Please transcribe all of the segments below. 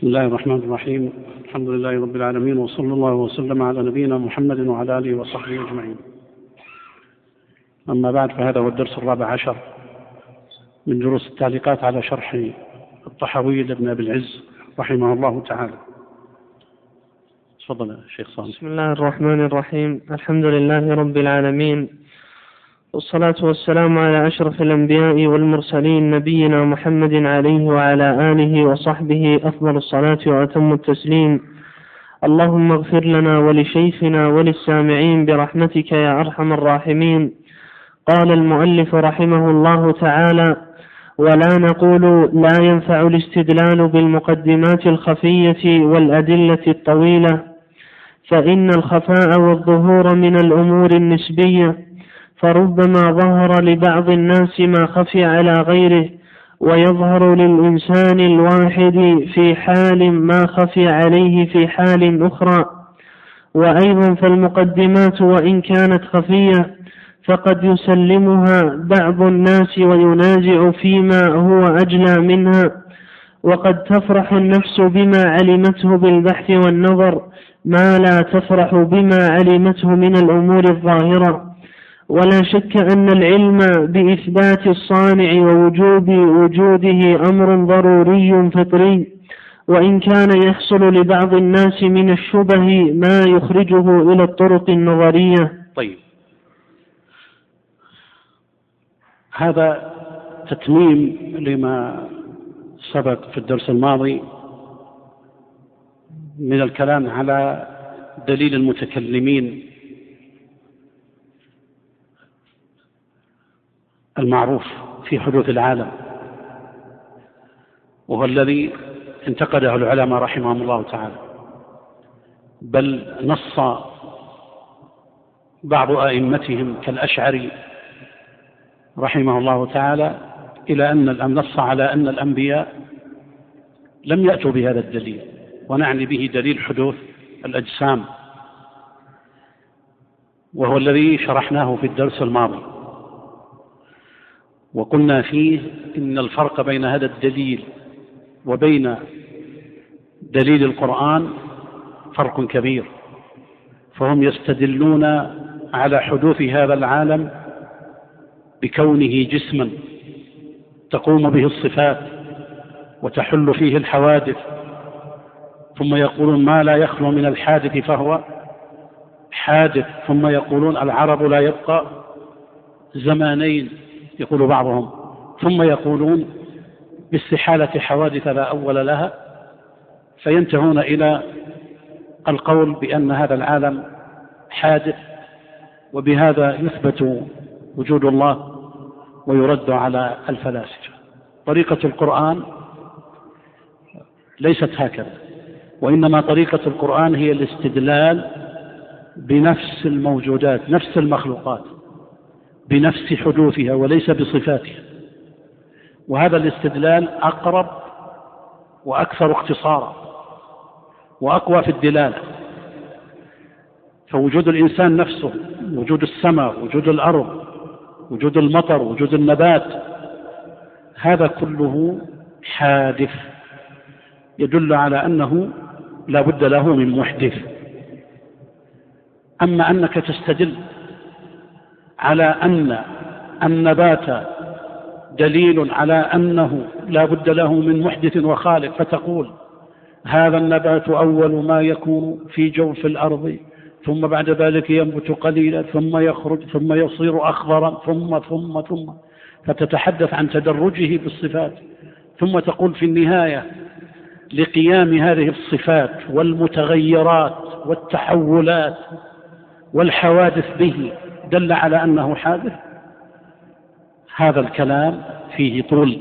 بسم الله الرحمن الرحيم. الحمد لله رب العالمين، وصلى الله وسلم على نبينا محمد وعلى آله وصحبه أجمعين. أما بعد، فهذا هو الدرس 14 من دروس التعليقات على شرح الطحاوي لابن أبي العز رحمه الله تعالى. تفضل يا شيخ صالح. بسم الله الرحمن الرحيم. الحمد لله رب العالمين، والصلاة والسلام على أشرف الأنبياء والمرسلين، نبينا محمد عليه وعلى آله وصحبه أفضل الصلاة وأتم التسليم. اللهم اغفر لنا ولشيخنا وللسامعين برحمتك يا أرحم الراحمين. قال المؤلف رحمه الله تعالى: ولا نقول لا ينفع الاستدلال بالمقدمات الخفية والأدلة الطويلة، فإن الخفاء والظهور من الأمور النسبية، فربما ظهر لبعض الناس ما خفي على غيره، ويظهر للإنسان الواحد في حال ما خفي عليه في حال أخرى. وأيضا فالمقدمات وإن كانت خفية فقد يسلمها بعض الناس وينازع فيما هو أجلى منها، وقد تفرح النفس بما علمته بالبحث والنظر ما لا تفرح بما علمته من الأمور الظاهرة. ولا شك أن العلم بإثبات الصانع ووجوب وجوده أمر ضروري فطري، وإن كان يحصل لبعض الناس من الشبه ما يخرجه إلى الطرق النظرية. طيب، هذا تتميم لما سبق في الدرس الماضي من الكلام على دليل المتكلمين المعروف في حدوث العالم، وهو الذي انتقده العلماء رحمهم الله تعالى، بل نص بعض أئمتهم كالأشعري رحمه الله تعالى إلى أن نص على أن الأنبياء لم يأتوا بهذا الدليل، ونعني به دليل حدوث الأجسام، وهو الذي شرحناه في الدرس الماضي، وقلنا فيه إن الفرق بين هذا الدليل وبين دليل القرآن فرق كبير، فهم يستدلون على حدوث هذا العالم بكونه جسما تقوم به الصفات وتحل فيه الحوادث، ثم يقولون ما لا يخلو من الحادث فهو حادث، ثم يقولون العرب لا يبقى زمانين يقول بعضهم، ثم يقولون باستحالة حوادث لا أول لها، فينتهون إلى القول بأن هذا العالم حادث، وبهذا يثبت وجود الله ويرد على الفلاسفة. طريقة القرآن ليست هكذا، وإنما طريقة القرآن هي الاستدلال بنفس الموجودات، نفس المخلوقات، بنفس حدوثها وليس بصفاتها، وهذا الاستدلال أقرب وأكثر اختصارا وأقوى في الدلالة. فوجود الإنسان نفسه، وجود السماء، وجود الأرض، وجود المطر، وجود النبات، هذا كله حادث يدل على أنه لا بد له من محدث. أما أنك تستدل على أن النبات دليل على أنه لا بد له من محدث وخالق، فتقول هذا النبات أول ما يكون في جوف الأرض، ثم بعد ذلك ينبت قليلا، ثم يخرج، ثم يصير أخضرا، ثم فتتحدث عن تدرجه بالصفات، ثم تقول في النهاية لقيام هذه الصفات والمتغيرات والتحولات والحوادث به دل على أنه حادث. هذا الكلام فيه طول،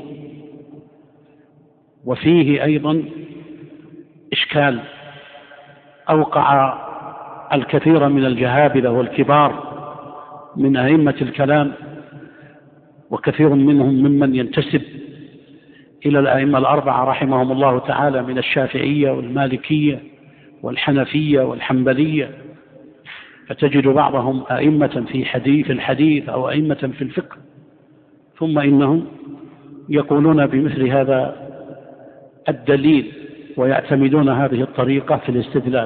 وفيه أيضا إشكال أوقع الكثير من الجهابذة والكبار من أئمة الكلام، وكثير منهم ممن ينتسب إلى الأئمة الأربعة رحمهم الله تعالى من الشافعية والمالكية والحنفية والحنبلية، فتجد بعضهم أئمة في الحديث أو أئمة في الفقه، ثم إنهم يقولون بمثل هذا الدليل ويعتمدون هذه الطريقة في الاستدلال.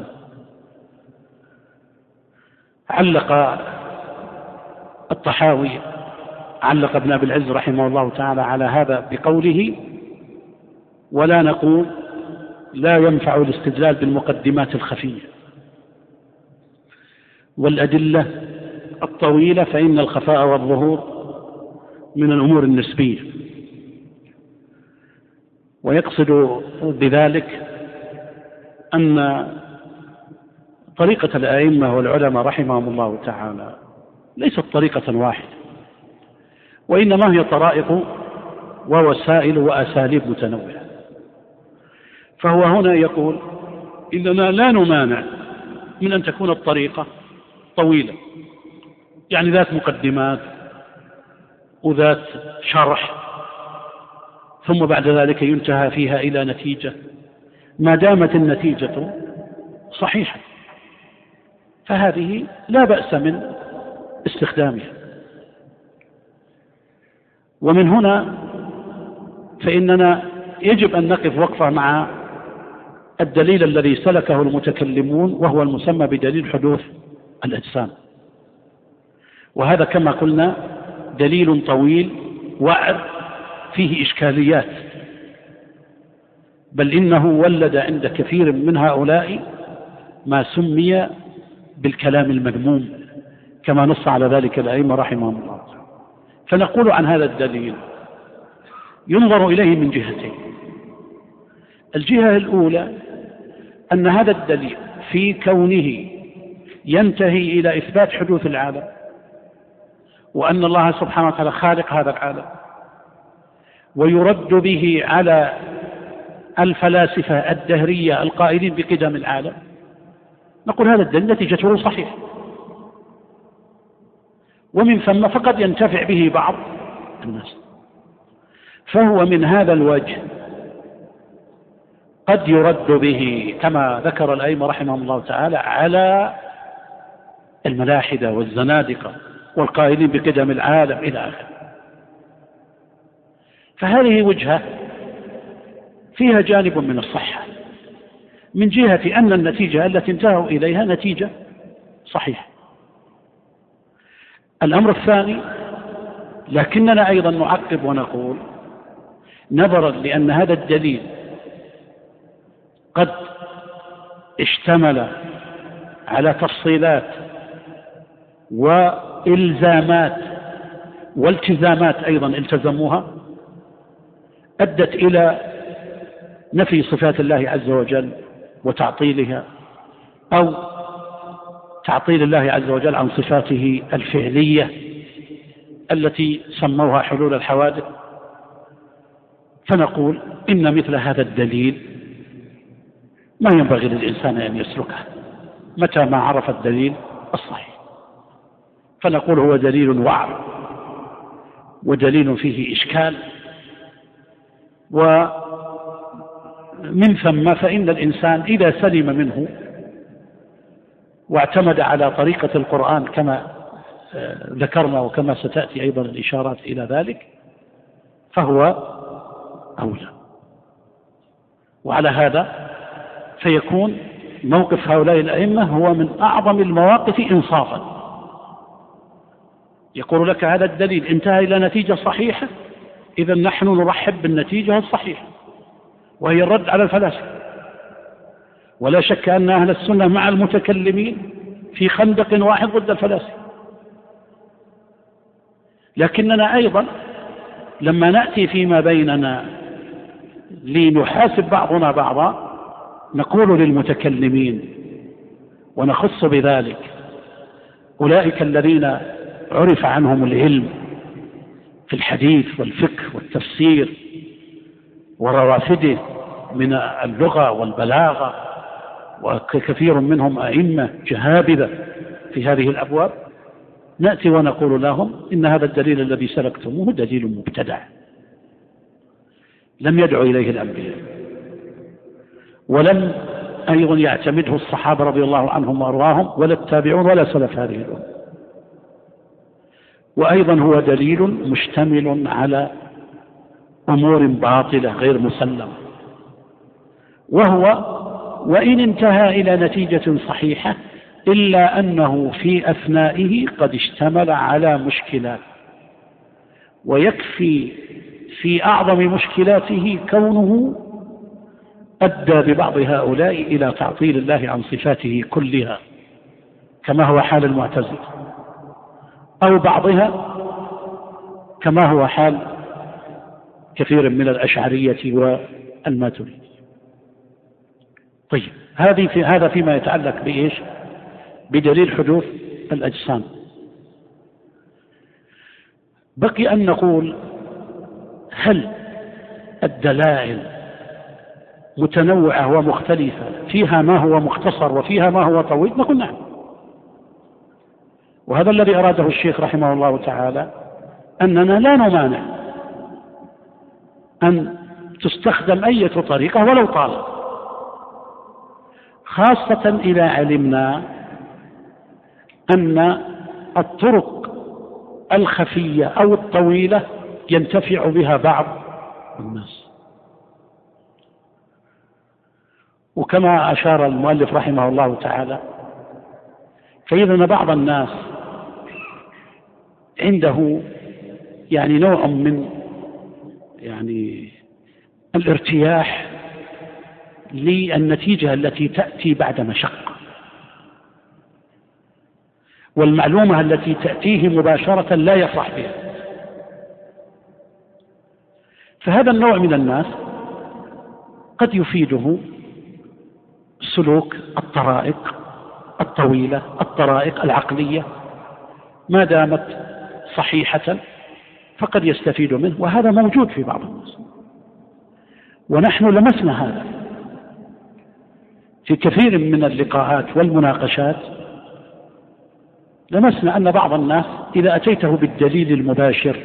علق الطحاوي، علق ابن أبي العز رحمه الله تعالى على هذا بقوله: ولا نقول لا ينفع الاستدلال بالمقدمات الخفية والأدلة الطويلة، فإن الخفاء والظهور من الأمور النسبية. ويقصد بذلك أن طريقة الأئمة والعلماء رحمهم الله تعالى ليست طريقة واحدة، وإنما هي طرائق ووسائل وأساليب متنوعة. فهو هنا يقول إننا لا نمانع من أن تكون الطريقة طويلة، يعني ذات مقدمات وذات شرح، ثم بعد ذلك ينتهى فيها إلى نتيجة، ما دامت النتيجة صحيحة فهذه لا بأس من استخدامها. ومن هنا فإننا يجب أن نقف وقفة مع الدليل الذي سلكه المتكلمون، وهو المسمى بدليل حدوث الأجسام. وهذا كما قلنا دليل طويل وعر فيه إشكاليات، بل إنه ولد عند كثير من هؤلاء ما سمي بالكلام المذموم، كما نص على ذلك الأئمة رحمهم الله. فنقول عن هذا الدليل ينظر إليه من جهتين. الجهة الأولى أن هذا الدليل في كونه ينتهي إلى إثبات حدوث العالم، وأن الله سبحانه وتعالى خالق هذا العالم، ويرد به على الفلاسفة الدهرية القائلين بقدم العالم، نقول هذا الدليل نتيجته صحيح، ومن ثم فقد ينتفع به بعض الناس. فهو من هذا الوجه قد يرد به كما ذكر الأئمة رحمهم الله تعالى على الملاحدة والزنادقة والقائلين بقدم العالم إلى آخره. فهذه وجهة فيها جانب من الصحة، من جهة أن النتيجة التي انتهوا إليها نتيجة صحيحة. الأمر الثاني، لكننا أيضا نعقب ونقول نظرا لأن هذا الدليل قد اشتمل على تفصيلات وإلزامات والتزامات أيضا التزموها أدت إلى نفي صفات الله عز وجل وتعطيلها، أو تعطيل الله عز وجل عن صفاته الفعلية التي سموها حلول الحوادث. فنقول إن مثل هذا الدليل ما ينبغي للإنسان أن يسلكه متى ما عرف الدليل الصحيح. فنقول هو دليل وعر ودليل فيه إشكال، ومن ثم فإن الإنسان إذا سلم منه واعتمد على طريقة القرآن كما ذكرنا وكما ستأتي أيضا الإشارات إلى ذلك فهو أولى. وعلى هذا فيكون موقف هؤلاء الأئمة هو من أعظم المواقف إنصافا. يقول لك هذا الدليل انتهى إلى نتيجة صحيحة، إذا نحن نرحب بالنتيجة الصحيحة وهي الرد على الفلاسفة. ولا شك أن أهل السنة مع المتكلمين في خندق واحد ضد الفلاسفة. لكننا أيضا لما نأتي فيما بيننا لنحاسب بعضنا بعضا نقول للمتكلمين ونخص بذلك أولئك الذين عرف عنهم العلم في الحديث والفقه والتفسير وروافده من اللغة والبلاغة، وكثير منهم أئمة جهابذة في هذه الأبواب، نأتي ونقول لهم إن هذا الدليل الذي سلكتموه دليل مبتدع لم يدعو إليه الأنبياء، ولم أيضا يعتمده الصحابة رضي الله عنهم وأرضاهم ولا التابعون ولا سلف هذه الأمة. وأيضا هو دليل مشتمل على أمور باطلة غير مسلمة، وهو وإن انتهى إلى نتيجة صحيحة إلا أنه في أثنائه قد اشتمل على مشكلات، ويكفي في أعظم مشكلاته كونه أدى ببعض هؤلاء إلى تعطيل الله عن صفاته كلها كما هو حال المعتزلة، أو بعضها كما هو حال كثير من الأشعرية والماتريدية. طيب هذا فيما يتعلق بإيش؟ بدليل حدوث الأجسام. بقي أن نقول هل الدلائل متنوعة ومختلفة فيها ما هو مختصر وفيها ما هو طويل؟ نقول نعم، وهذا الذي أراده الشيخ رحمه الله تعالى، أننا لا نمانع أن تستخدم أي طريقة ولو طالت، خاصة إذا علمنا أن الطرق الخفية أو الطويلة ينتفع بها بعض الناس. وكما أشار المؤلف رحمه الله تعالى، فإذا بعض الناس عنده نوع من الارتياح للنتيجة التي تأتي بعد مشقة، والمعلومة التي تأتيه مباشرة لا يفرح بها. فهذا النوع من الناس قد يفيده سلوك الطرائق الطويلة، الطرائق العقلية، ما دامت صحيحة فقد يستفيد منه، وهذا موجود في بعض الناس، ونحن لمسنا هذا في كثير من اللقاءات والمناقشات. لمسنا أن بعض الناس إذا أتيته بالدليل المباشر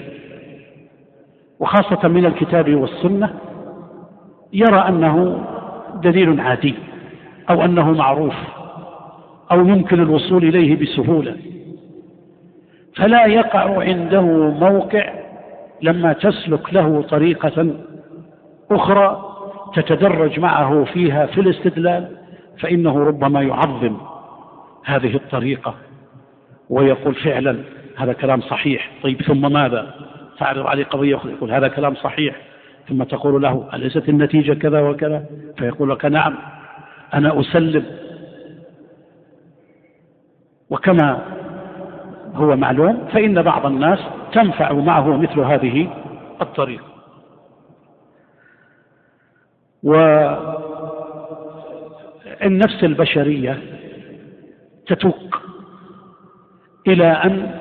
وخاصة من الكتاب والسنة يرى أنه دليل عادي، أو أنه معروف، أو يمكن الوصول إليه بسهولة، فلا يقع عنده موقع لما تسلك له طريقة أخرى تتدرج معه فيها في الاستدلال، فإنه ربما يعظم هذه الطريقة ويقول فعلا هذا كلام صحيح. طيب ثم ماذا؟ تعرض عليه قضية أخرى يقول هذا كلام صحيح، ثم تقول له أليست النتيجة كذا وكذا؟ فيقول لك نعم أنا أسلم. وكما هو معلوم فإن بعض الناس تنفع معه مثل هذه الطريقة. والنفس البشرية تتوق إلى أن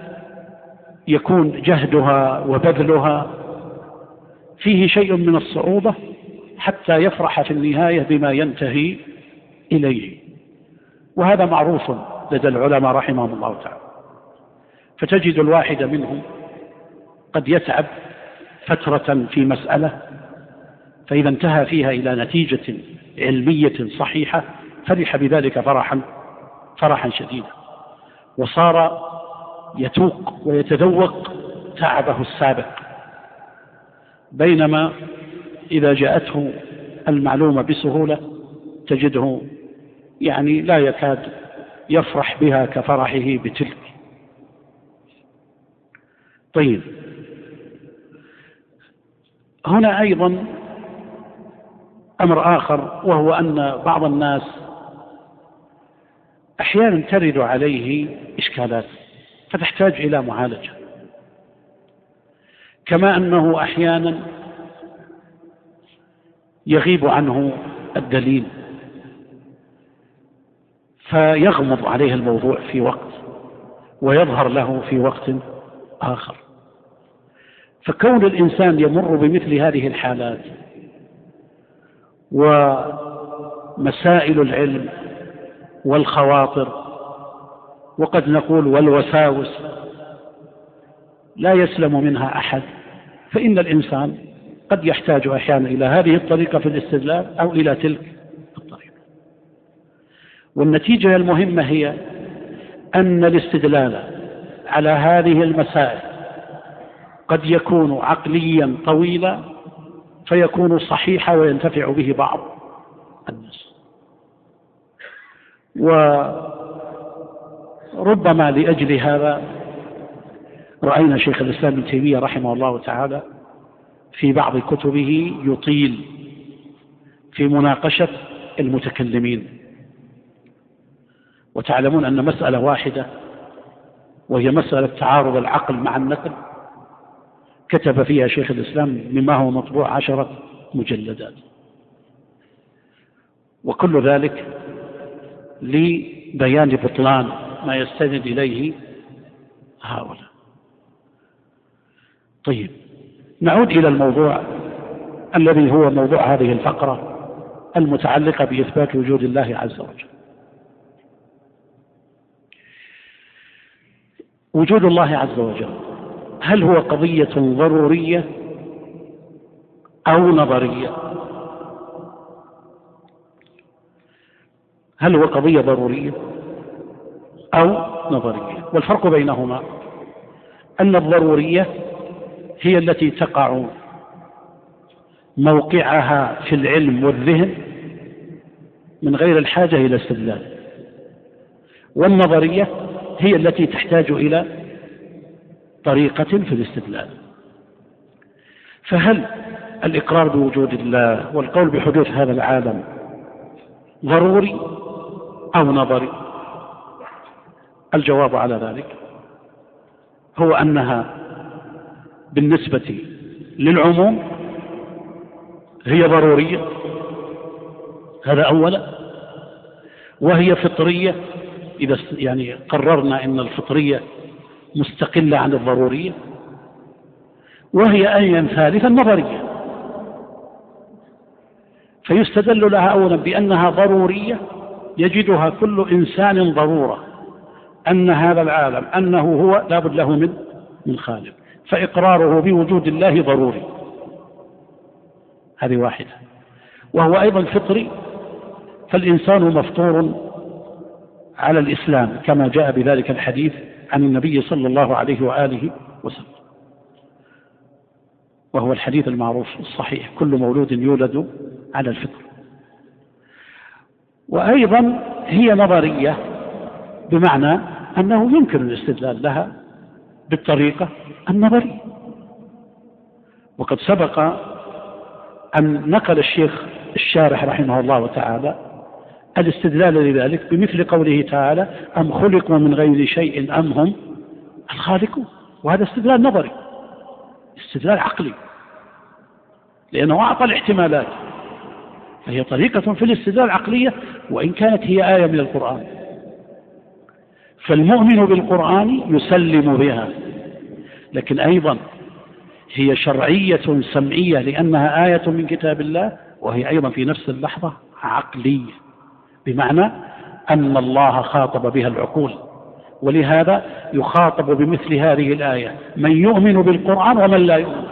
يكون جهدها وبذلها فيه شيء من الصعوبة حتى يفرح في النهاية بما ينتهي إليه، وهذا معروف لدى العلماء رحمهم الله تعالى. فتجد الواحد منهم قد يتعب فترة في مسألة، فإذا انتهى فيها إلى نتيجة علمية صحيحة فرح بذلك فرحا شديدا، وصار يتوق ويتذوق تعبه السابق، بينما إذا جاءته المعلومة بسهولة تجده لا يكاد يفرح بها كفرحه بتلك. طيب هنا أيضا أمر آخر، وهو أن بعض الناس أحيانا ترد عليه إشكالات فتحتاج إلى معالجة، كما أنه أحيانا يغيب عنه الدليل فيغمض عليه الموضوع في وقت ويظهر له في وقت آخر. فكون الإنسان يمر بمثل هذه الحالات ومسائل العلم والخواطر وقد نقول والوساوس لا يسلم منها أحد، فإن الإنسان قد يحتاج أحيانا إلى هذه الطريقة في الاستدلال أو إلى تلك الطريقة. والنتيجة المهمة هي أن الاستدلال على هذه المسائل قد يكون عقليا طويلا فيكون صحيحا وينتفع به بعض الناس. وربما لأجل هذا رأينا شيخ الإسلام ابن تيمية رحمه الله تعالى في بعض كتبه يطيل في مناقشة المتكلمين. وتعلمون أن مسألة واحدة وهي مسألة تعارض العقل مع النقل كتب فيها شيخ الإسلام مما هو مطبوع 10 مجلدات، وكل ذلك لبيان بطلان ما يستند إليه هؤلاء. طيب، نعود إلى الموضوع الذي هو موضوع هذه الفقرة المتعلقة بإثبات وجود الله عز وجل. وجود الله عز وجل هل هو قضية ضرورية أو نظرية؟ هل هو قضية ضرورية أو نظرية؟ والفرق بينهما أن الضرورية هي التي تقع موقعها في العلم والذهن من غير الحاجة إلى استدلال، والنظرية هي التي تحتاج إلى طريقة في الاستدلال. فهل الإقرار بوجود الله والقول بحدوث هذا العالم ضروري أو نظري؟ الجواب على ذلك هو أنها بالنسبة للعموم هي ضرورية، هذا أولا، وهي فطرية إذا يعني قررنا أن الفطرية مستقلة عن الضرورية، وهي أيضا ثالثا نظرية. فيستدل لها أولا بأنها ضرورية يجدها كل إنسان ضرورة أن هذا العالم أنه هو لا بد له من خالق، فإقراره بوجود الله ضروري، هذه واحدة. وهو أيضا فطري، فالإنسان مفطور على الإسلام كما جاء بذلك الحديث عن النبي صلى الله عليه وآله وسلم، وهو الحديث المعروف الصحيح: كل مولود يولد على الفطر. وأيضا هي نظرية بمعنى أنه يمكن الاستدلال لها بالطريقة النظرية. وقد سبق أن نقل الشيخ الشارح رحمه الله تعالى الاستدلال لذلك بمثل قوله تعالى: أم خلقوا من غير شيء أم هم الخالقون. وهذا استدلال نظري، استدلال عقلي، لأنه أعطى الاحتمالات، فهي طريقة في الاستدلال العقلية وإن كانت هي آية من القرآن. فالمؤمن بالقرآن يسلم بها، لكن أيضا هي شرعية سمعية لأنها آية من كتاب الله، وهي أيضا في نفس اللحظة عقلية، بمعنى أن الله خاطب بها العقول، ولهذا يخاطب بمثل هذه الآية من يؤمن بالقرآن ومن لا يؤمن.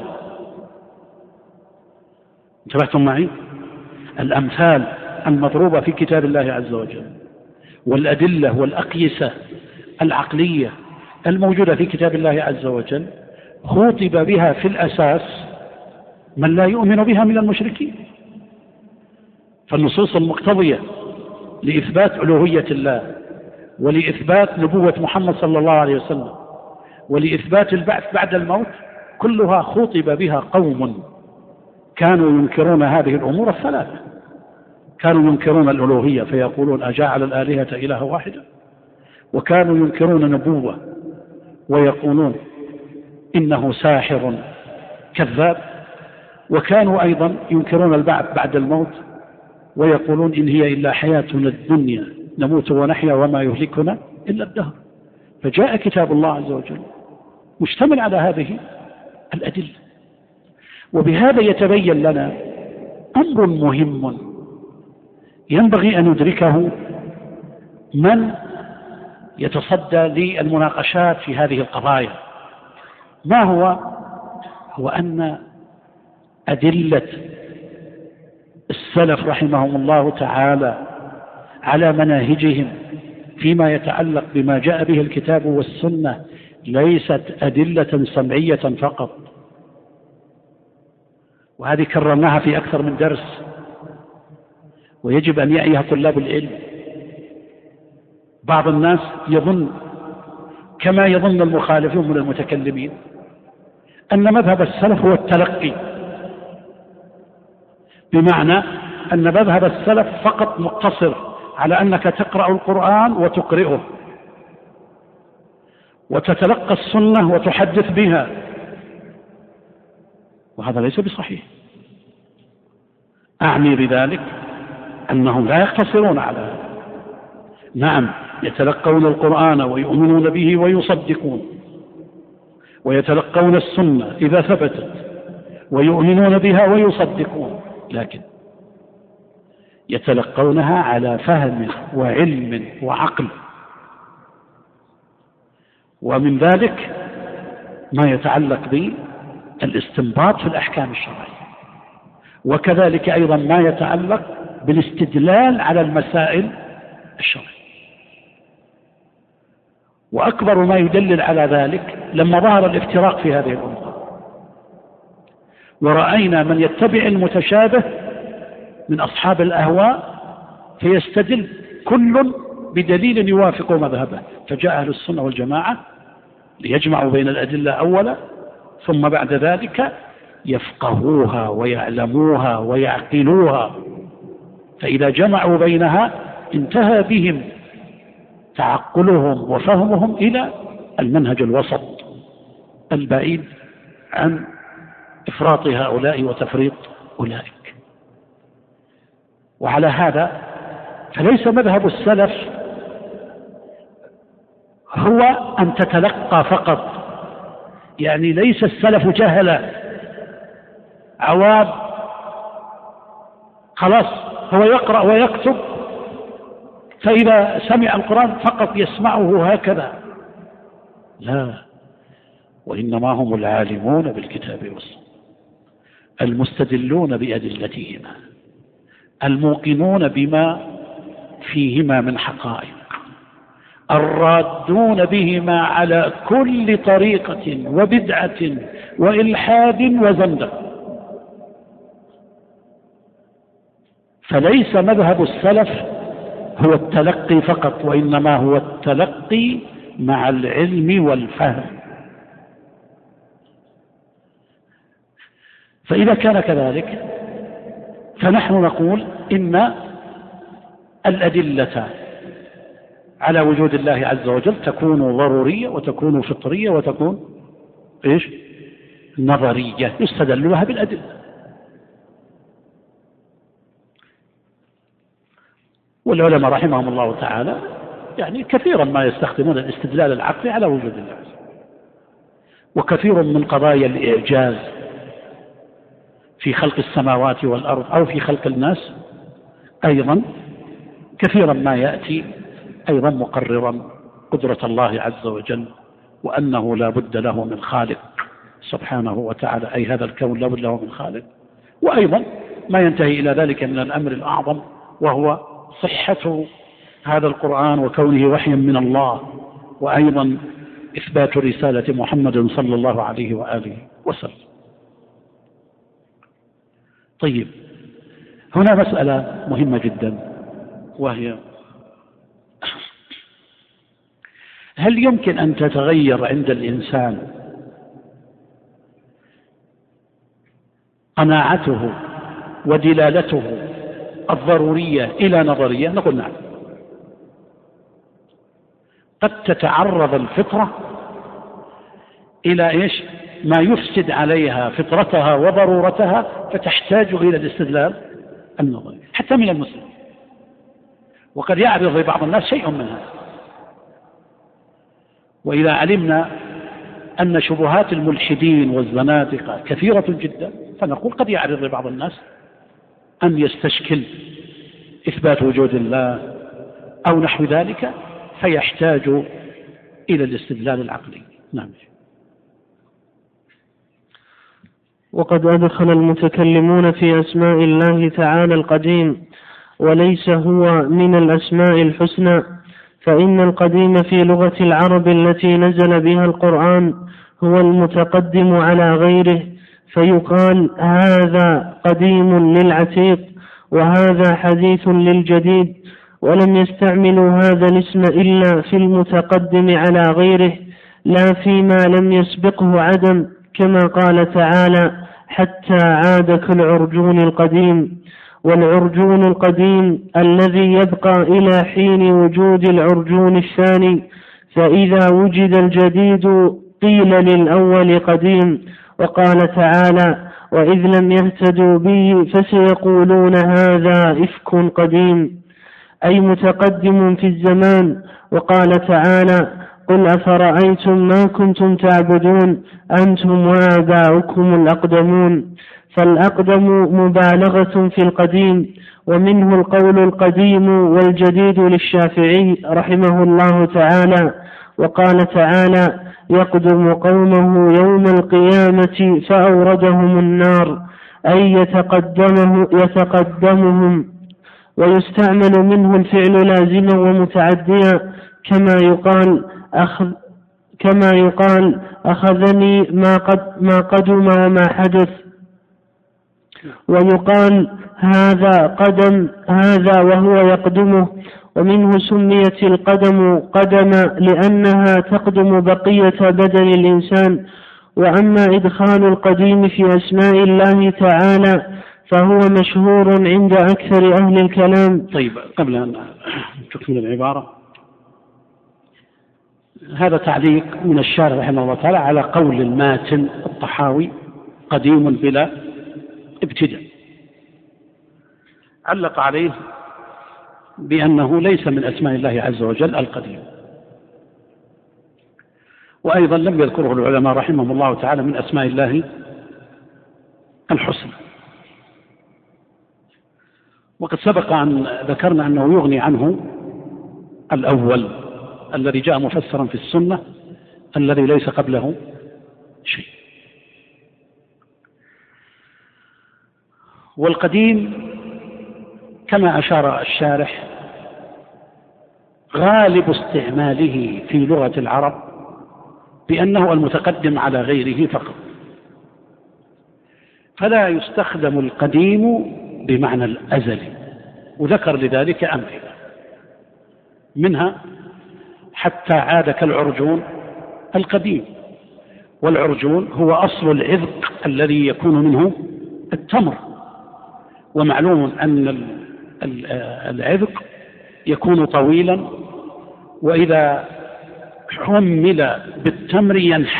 انتبهتم معي؟ الأمثال المضروبة في كتاب الله عز وجل والأدلة والأقيسة العقلية الموجودة في كتاب الله عز وجل خوطب بها في الأساس من لا يؤمن بها من المشركين. فالنصوص المقتضية لإثبات ألوهية الله ولإثبات نبوة محمد صلى الله عليه وسلم ولإثبات البعث بعد الموت كلها خوطب بها قوم كانوا ينكرون هذه الأمور الثلاثة. كانوا ينكرون الألوهية فيقولون أجعل الآلهة إله واحدا، وكانوا ينكرون نبوة ويقولون إنه ساحر كذاب، وكانوا أيضا ينكرون البعث بعد الموت ويقولون إن هي إلا حياتنا الدنيا نموت ونحيا وما يهلكنا إلا الدهر. فجاء كتاب الله عز وجل مشتمل على هذه الأدلة. وبهذا يتبين لنا أمر مهم ينبغي أن يدركه من يتصدى للمناقشات في هذه القضايا. ما هو أن أدلة السلف رحمهم الله تعالى على مناهجهم فيما يتعلق بما جاء به الكتاب والسنة ليست أدلة سمعية فقط، وهذه كررناها في أكثر من درس، ويجب أن يعيها طلاب العلم. بعض الناس يظن كما يظن المخالفون من المتكلمين أن مذهب السلف هو التلقي، بمعنى أن مذهب السلف فقط مقتصر على أنك تقرأ القرآن وتقرئه وتتلقى السنة وتحدث بها، وهذا ليس بصحيح. أعني بذلك أنهم لا يقتصرون على هذا. نعم، يتلقون القرآن ويؤمنون به ويصدقون، ويتلقون السنة إذا ثبتت ويؤمنون بها ويصدقون، لكن يتلقونها على فهم وعلم وعقل. ومن ذلك ما يتعلق بالاستنباط في الأحكام الشرعية، وكذلك أيضا ما يتعلق بالاستدلال على المسائل الشرعية. وأكبر ما يدلل على ذلك لما ظهر الافتراق في هذه الأمة، ورأينا من يتبع المتشابه من أصحاب الأهواء فيستدل كل بدليل يوافق مذهبه، فجاء أهل السنة والجماعة ليجمعوا بين الأدلة أولا، ثم بعد ذلك يفقهوها ويعلموها ويعقلوها، فإذا جمعوا بينها انتهى بهم تعقلهم وفهمهم إلى المنهج الوسط البعيد عن إفراط هؤلاء وتفريط أولئك. وعلى هذا فليس مذهب السلف هو أن تتلقى فقط، يعني ليس السلف جهلة عوام خلاص هو يقرأ ويكتب، فإذا سمع القرآن فقط يسمعه هكذا، لا، وإنما هم العالمون بالكتاب والسنة، المستدلون بأدلتهما، الموقنون بما فيهما من حقائق، الرادون بهما على كل طريقة وبدعة وإلحاد وزندقة. فليس مذهب السلف هو التلقي فقط، وإنما هو التلقي مع العلم والفهم. فإذا كان كذلك فنحن نقول إن الأدلة على وجود الله عز وجل تكون ضرورية وتكون فطرية وتكون نظرية يستدل لها بالأدلة. والعلماء رحمهم الله تعالى يعني كثيرا ما يستخدمون الاستدلال العقلي على وجود الله، وكثير من قضايا الإعجاز في خلق السماوات والأرض أو في خلق الناس أيضا كثيرا ما يأتي أيضا مقررا قدرة الله عز وجل، وأنه لا بد له من خالق سبحانه وتعالى، أي هذا الكون لا بد له من خالق. وأيضا ما ينتهي إلى ذلك من الأمر الأعظم، وهو صحة هذا القرآن وكونه وحيا من الله، وأيضا إثبات رسالة محمد صلى الله عليه وآله وسلم. طيب، هنا مسألة مهمة جدا، وهي هل يمكن أن تتغير عند الإنسان قناعته ودلالته الضرورية إلى نظرية؟ نقول نعم، قد تتعرض الفطرة إلى ما يفسد عليها فطرتها وضرورتها، فتحتاج إلى الاستدلال النظري حتى من المسلم، وقد يعرض لبعض الناس شيء من هذا. وإذا علمنا أن شبهات الملحدين والزنادقة كثيرة جدا، فنقول قد يعرض لبعض الناس أن يستشكل إثبات وجود الله أو نحو ذلك، فيحتاج إلى الاستدلال العقلي. نعم. وقد أدخل المتكلمون في أسماء الله تعالى القديم، وليس هو من الأسماء الحسنى، فإن القديم في لغة العرب التي نزل بها القرآن هو المتقدم على غيره، فيقال هذا قديم للعتيق، وهذا حديث للجديد، ولم يستعملوا هذا الاسم إلا في المتقدم على غيره لا فيما لم يسبقه عدم، كما قال تعالى: حتى عاد كالعرجون القديم. والعرجون القديم الذي يبقى إلى حين وجود العرجون الثاني، فإذا وجد الجديد قيل للأول قديم. وقال تعالى: وإذ لم يهتدوا به فسيقولون هذا إفك قديم، أي متقدم في الزمان. وقال تعالى: قل أفرأيتم ما كنتم تعبدون أنتم وآباؤكم الأقدمون. فالأقدم مبالغة في القديم، ومنه القول القديم والجديد للشافعي رحمه الله تعالى. وقال تعالى: يقدم قومه يوم القيامة فأوردهم النار، أي يتقدمهم. ويستعمل منه الفعل لازما ومتعديا، كما يقال أخذني ما قدم وما حدث. ويقال هذا قدم هذا وهو يقدمه. ومنه سميت القدم قدم لأنها تقدم بقية بدن الإنسان. وأما إدخال القديم في أسماء الله تعالى فهو مشهور عند أكثر أهل الكلام. طيب، قبل أن تكمل العبارة، هذا تعليق من الشارح رحمه الله تعالى على قول الماتن الطحاوي: قديم بلا ابتداء. علق عليه بأنه ليس من أسماء الله عز وجل القديم، وأيضا لم يذكره العلماء رحمهم الله تعالى من أسماء الله الحسنى. وقد سبق أن ذكرنا أنه يغني عنه الأول الذي جاء مفسرا في السنة الذي ليس قبله شيء. والقديم كما أشار الشارح غالب استعماله في لغة العرب بأنه المتقدم على غيره فقط، فلا يستخدم القديم بمعنى الأزلي، وذكر لذلك أمثلة منها: حتى عاد كالعرجون القديم. والعرجون هو أصل العذق الذي يكون منه التمر، ومعلوم أن العذق يكون طويلا، وإذا حمل بالتمر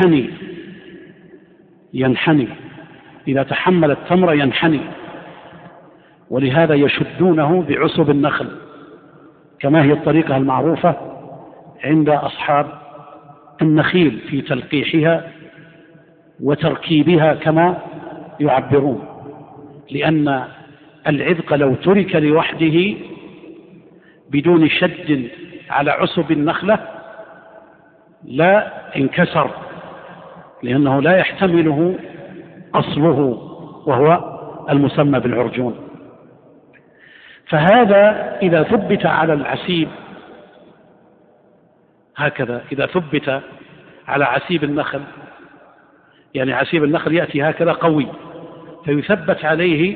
ينحني، إذا تحمل التمر ينحني، ولهذا يشدونه بعصب النخل، كما هي الطريقة المعروفة عند أصحاب النخيل في تلقيحها وتركيبها كما يعبرون، لأن العذق لو ترك لوحده بدون شد على عصب النخلة لا انكسر، لأنه لا يحتمله أصله وهو المسمى بالعرجون. فهذا إذا ثبت على العسيب هكذا، إذا ثبت على عسيب النخل، يعني عسيب النخل يأتي هكذا قوي، فيثبت عليه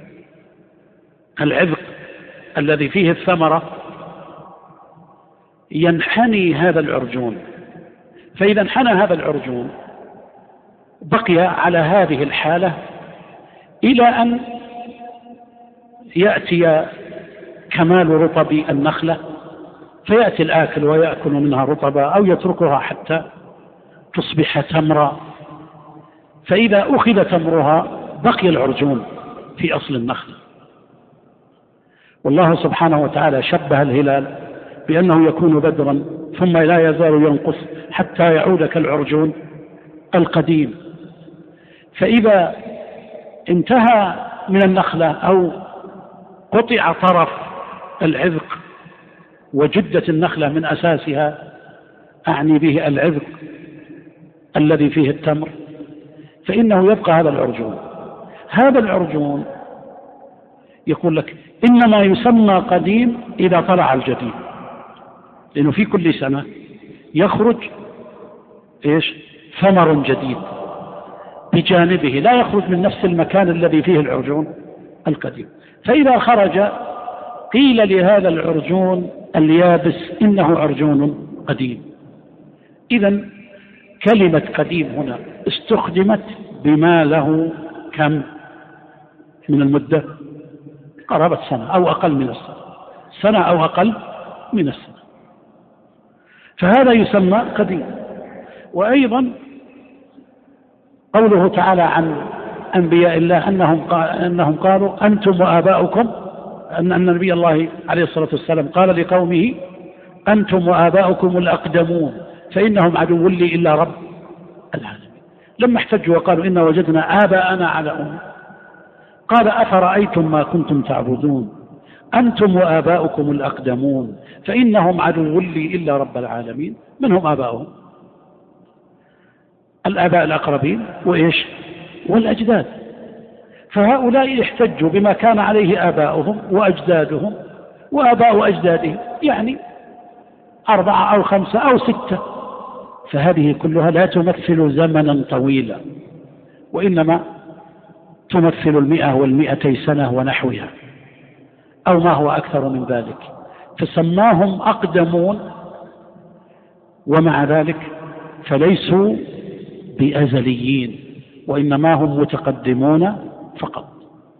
العذق الذي فيه الثمرة، ينحني هذا العرجون. فإذا انحنى هذا العرجون بقي على هذه الحالة إلى أن يأتي كمال رطب النخلة، فيأتي الآكل ويأكل منها رطبا أو يتركها حتى تصبح تمرا، فإذا أخذ تمرها بقي العرجون في أصل النخلة. والله سبحانه وتعالى شبه الهلال بأنه يكون بدرا ثم لا يزال ينقص حتى يعود كالعرجون القديم. فإذا انتهى من النخلة أو قطع طرف العذق وجدت النخلة من أساسها، أعني به العذق الذي فيه التمر، فإنه يبقى هذا العرجون. هذا العرجون يقول لك إنما يسمى قديم إذا طلع الجديد، لأنه في كل سنة يخرج ثمر جديد بجانبه، لا يخرج من نفس المكان الذي فيه العرجون القديم. فإذا خرج قيل لهذا العرجون اليابس إنه عرجون قديم. إذن كلمة قديم هنا استخدمت بما له كم من المدة؟ قرابة سنة أو أقل من السنة، سنة أو أقل من السنة، فهذا يسمى قديم. وأيضا قوله تعالى عن أنبياء الله أنهم قالوا أنتم وآباؤكم، أن نبي الله عليه الصلاة والسلام قال لقومه أنتم وآباؤكم الأقدمون فإنهم عدو لي إلا رب العالمين. لما احتجوا وقالوا إن وجدنا آباءنا على أمة قال أفرأيتم ما كنتم تعبدون أنتم وآباؤكم الأقدمون فإنهم عدو لي إلا رب العالمين. من هم آباؤهم؟ الآباء الأقربين وإيش؟ والأجداد. فهؤلاء احتجوا بما كان عليه آباؤهم وأجدادهم وآباء أجدادهم، يعني 4 أو 5 أو 6، فهذه كلها لا تمثل زمنا طويلا، وإنما تمثل 100 و200 سنة ونحوها أو ما هو أكثر من ذلك، فسماهم أقدمون، ومع ذلك فليسوا بأزليين وإنما هم متقدمون فقط.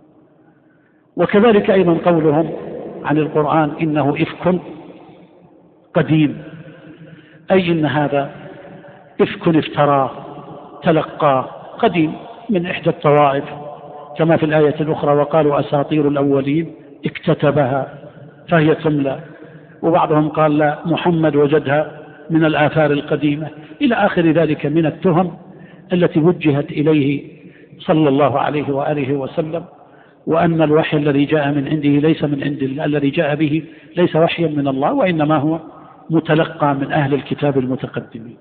وكذلك أيضا قولهم عن القرآن إنه إفك قديم، أي إن هذا إفك افتراه تلقاه قديم من إحدى الطوائف، كما في الآية الأخرى وقالوا أساطير الأولين اكتتبها فهي تملى، وبعضهم قال لا محمد وجدها من الآثار القديمة، إلى آخر ذلك من التهم التي وجهت إليه صلى الله عليه وآله وسلم، وأن الوحي الذي جاء من عنده ليس من عند الله، الذي جاء به ليس وحيا من الله وإنما هو متلقى من أهل الكتاب المتقدمين.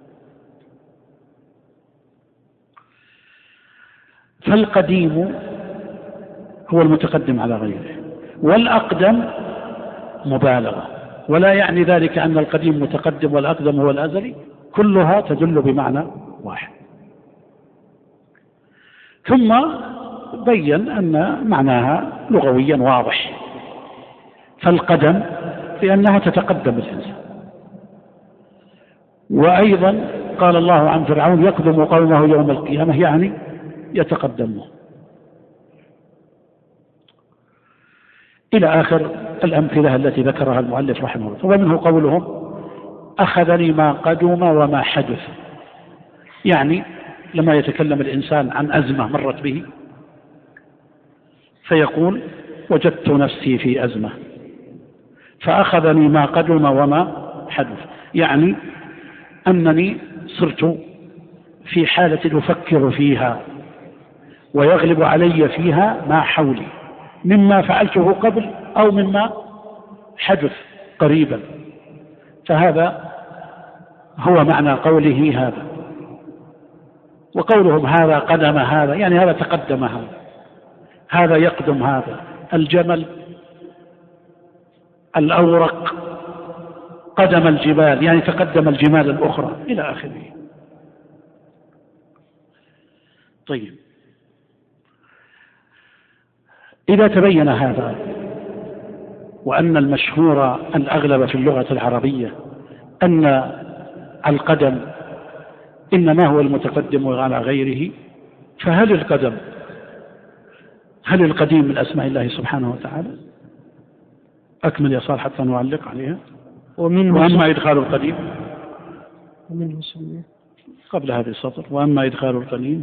فالقديم هو المتقدم على غيره، والأقدم مبالغة، ولا يعني ذلك أن القديم متقدم والأقدم هو الأزلي، كلها تدل بمعنى واحد. ثم بين أن معناها لغويا واضح، فالقدم لأنها تتقدم الإنسان. وأيضا قال الله عن فرعون يقدم قومه يوم القيامة، يعني يتقدمه، إلى آخر الأمثلة التي ذكرها المؤلف رحمه الله. ومنه قولهم أخذني ما قدم وما حدث، يعني لما يتكلم الإنسان عن أزمة مرت به فيقول وجدت نفسي في أزمة فأخذني ما قدم وما حدث، يعني أنني صرت في حالة أفكر فيها ويغلب علي فيها ما حولي مما فعلته قبل أو مما حدث قريبا، فهذا هو معنى قوله هذا. وقولهم هذا قدم هذا، يعني هذا تقدم هذا، هذا يقدم هذا، الجمل الأورق قدم الجبال، يعني تقدم الجمال الأخرى، إلى آخره. طيب، إذا تبين هذا وأن المشهور الأغلب في اللغة العربية أن القدم إنما هو المتقدم على غيره، فهل القدم هل القديم من أسماء الله سبحانه وتعالى؟ أكمل يا صالح حتى نعلق عليها. وأما إدخال القديم قبل هذه السطر، وأما إدخال القديم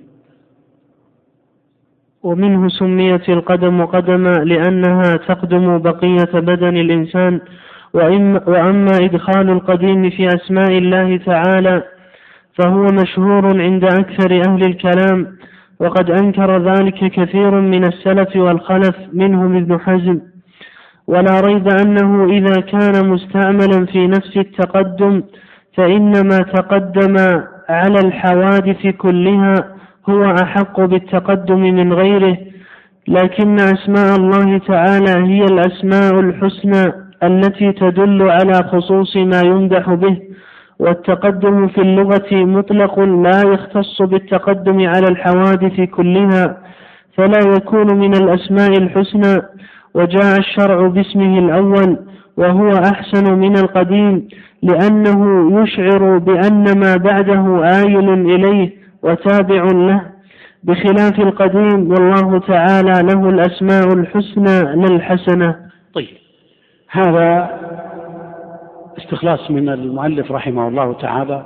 ومنه سميت القدم قدما لأنها تقدم بقية بدن الإنسان. وأما إدخال القديم في أسماء الله تعالى فهو مشهور عند أكثر أهل الكلام، وقد أنكر ذلك كثير من السلف والخلف منهم ابن حزم. ولا ريب أنه إذا كان مستعملا في نفس التقدم فإنما تقدم على الحوادث كلها هو أحق بالتقدم من غيره، لكن أسماء الله تعالى هي الأسماء الحسنى التي تدل على خصوص ما يمدح به، والتقدم في اللغة مطلق لا يختص بالتقدم على الحوادث كلها، فلا يكون من الأسماء الحسنى. وجاء الشرع باسمه الأول وهو أحسن من القديم لأنه يشعر بأن ما بعده آيل إليه وتابع له، بخلاف القديم والله تعالى له الأسماء الحسنى لا الحسنة. طيب، هذا استخلاص من المؤلف رحمه الله تعالى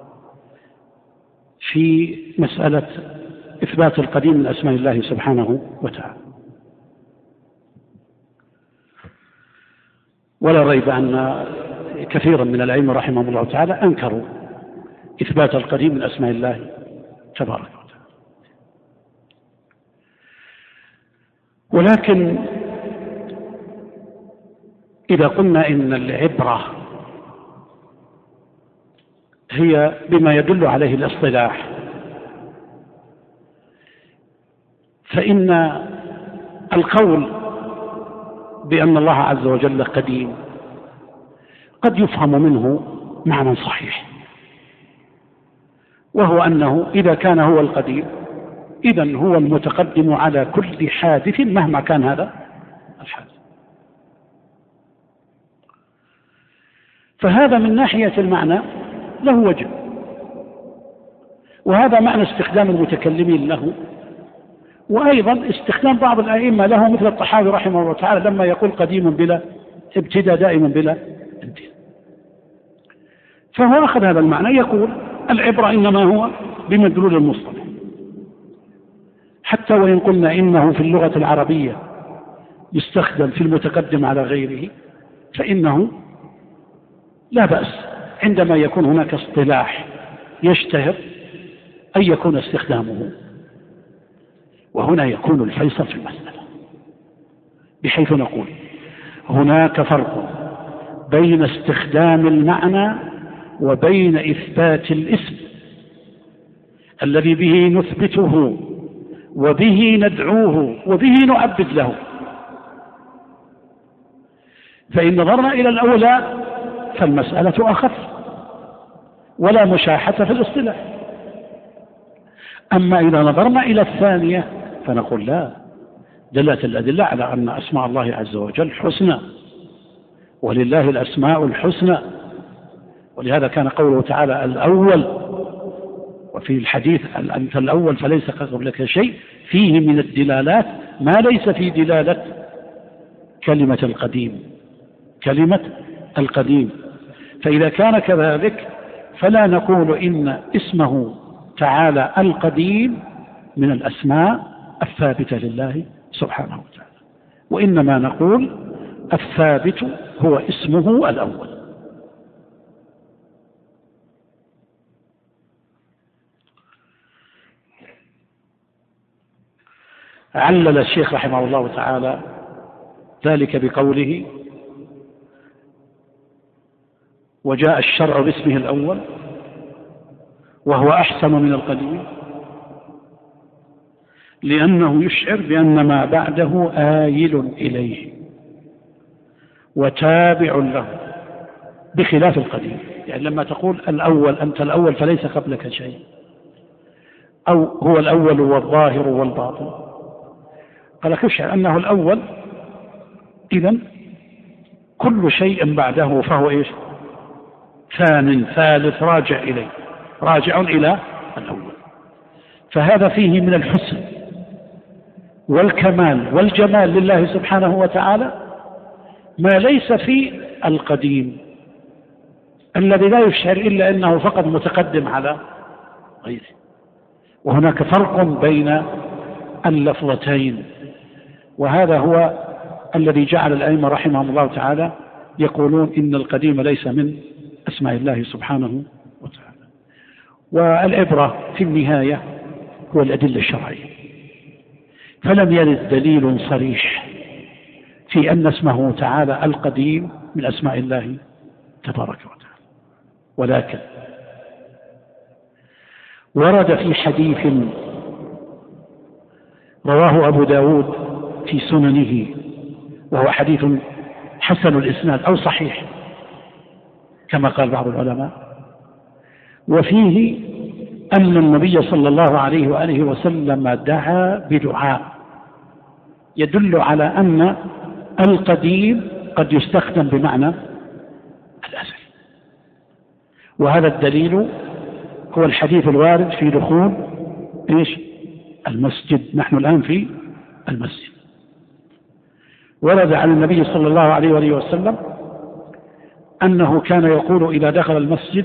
في مسألة إثبات القديم من أسماء الله سبحانه وتعالى. ولا ريب أن كثيرا من العلم رحمه الله تعالى أنكروا إثبات القديم من أسماء الله تبارك وتعالى. ولكن إذا قلنا إن العبرة هي بما يدل عليه الاصطلاح، فإن القول بأن الله عز وجل قديم قد يفهم منه معنى صحيح، وهو أنه إذا كان هو القديم إذن هو المتقدم على كل حادث مهما كان هذا الحادث. فهذا من ناحية المعنى له وجه، وهذا معنى استخدام المتكلمين له، وأيضا استخدام بعض الأئمة له مثل الطحاوي رحمه الله تعالى لما يقول قديم بلا ابتداء دائما بلا انتهاء. فهو أخذ هذا المعنى، يقول العبرة إنما هو بمدلول المصطلح، حتى وإن قلنا إنه في اللغة العربية يستخدم في المتقدم على غيره، فإنه لا بأس عندما يكون هناك اصطلاح يشتهر أن يكون استخدامه. وهنا يكون الفيصل في المسألة، بحيث نقول هناك فرق بين استخدام المعنى وبين إثبات الاسم الذي به نثبته وبه ندعوه وبه نعبد له. فإن نظرنا إلى الأولى فالمسألة أخف ولا مشاحة في الاصطلاح، أما إذا نظرنا إلى الثانية فنقول لا، دلت الأدلة على أن أسماء الله عز وجل حسنى، ولله الأسماء الحسنى. ولهذا كان قوله تعالى الأول، وفي الحديث أنت الأول فليس قبلك شيء، فيه من الدلالات ما ليس في دلالة كلمة القديم، كلمة القديم. فإذا كان كذلك فلا نقول إن اسمه تعالى القديم من الأسماء الثابتة لله سبحانه وتعالى، وإنما نقول الثابت هو اسمه الأول. علل الشيخ رحمه الله تعالى ذلك بقوله وجاء الشرع باسمه الأول وهو أحسن من القديم لأنه يشعر بأن ما بعده آيل إليه وتابع له، بخلاف القديم. يعني لما تقول الأول أنت الأول فليس قبلك شيء، أو هو الأول والظاهر والباطن، قال يشعر أنه الأول، إذن كل شيء بعده فهو إيش؟ ثان ثالث راجع إليه، راجع إلى الأول. فهذا فيه من الحسن والكمال والجمال لله سبحانه وتعالى ما ليس في القديم الذي لا يشعر إلا أنه فقط متقدم على غيره. وهناك فرق بين اللفظتين، وهذا هو الذي جعل الأئمة رحمهم الله تعالى يقولون إن القديم ليس من أسماء الله سبحانه وتعالى. والعبرة في النهاية هو الأدلة الشرعية، فلم يرد دليل صريح في أن اسمه تعالى القديم من أسماء الله تبارك وتعالى، ولكن ورد في حديث رواه أبو داود في سننه، وهو حديث حسن الإسناد أو صحيح كما قال بعض العلماء، وفيه أن النبي صلى الله عليه وآله وسلم دعا بدعاء يدل على أن القديم قد يستخدم بمعنى الأزل. وهذا الدليل هو الحديث الوارد في دخول المسجد. نحن الآن في المسجد. ورد عن النبي صلى الله عليه وآله وسلم أنه كان يقول إذا دخل المسجد: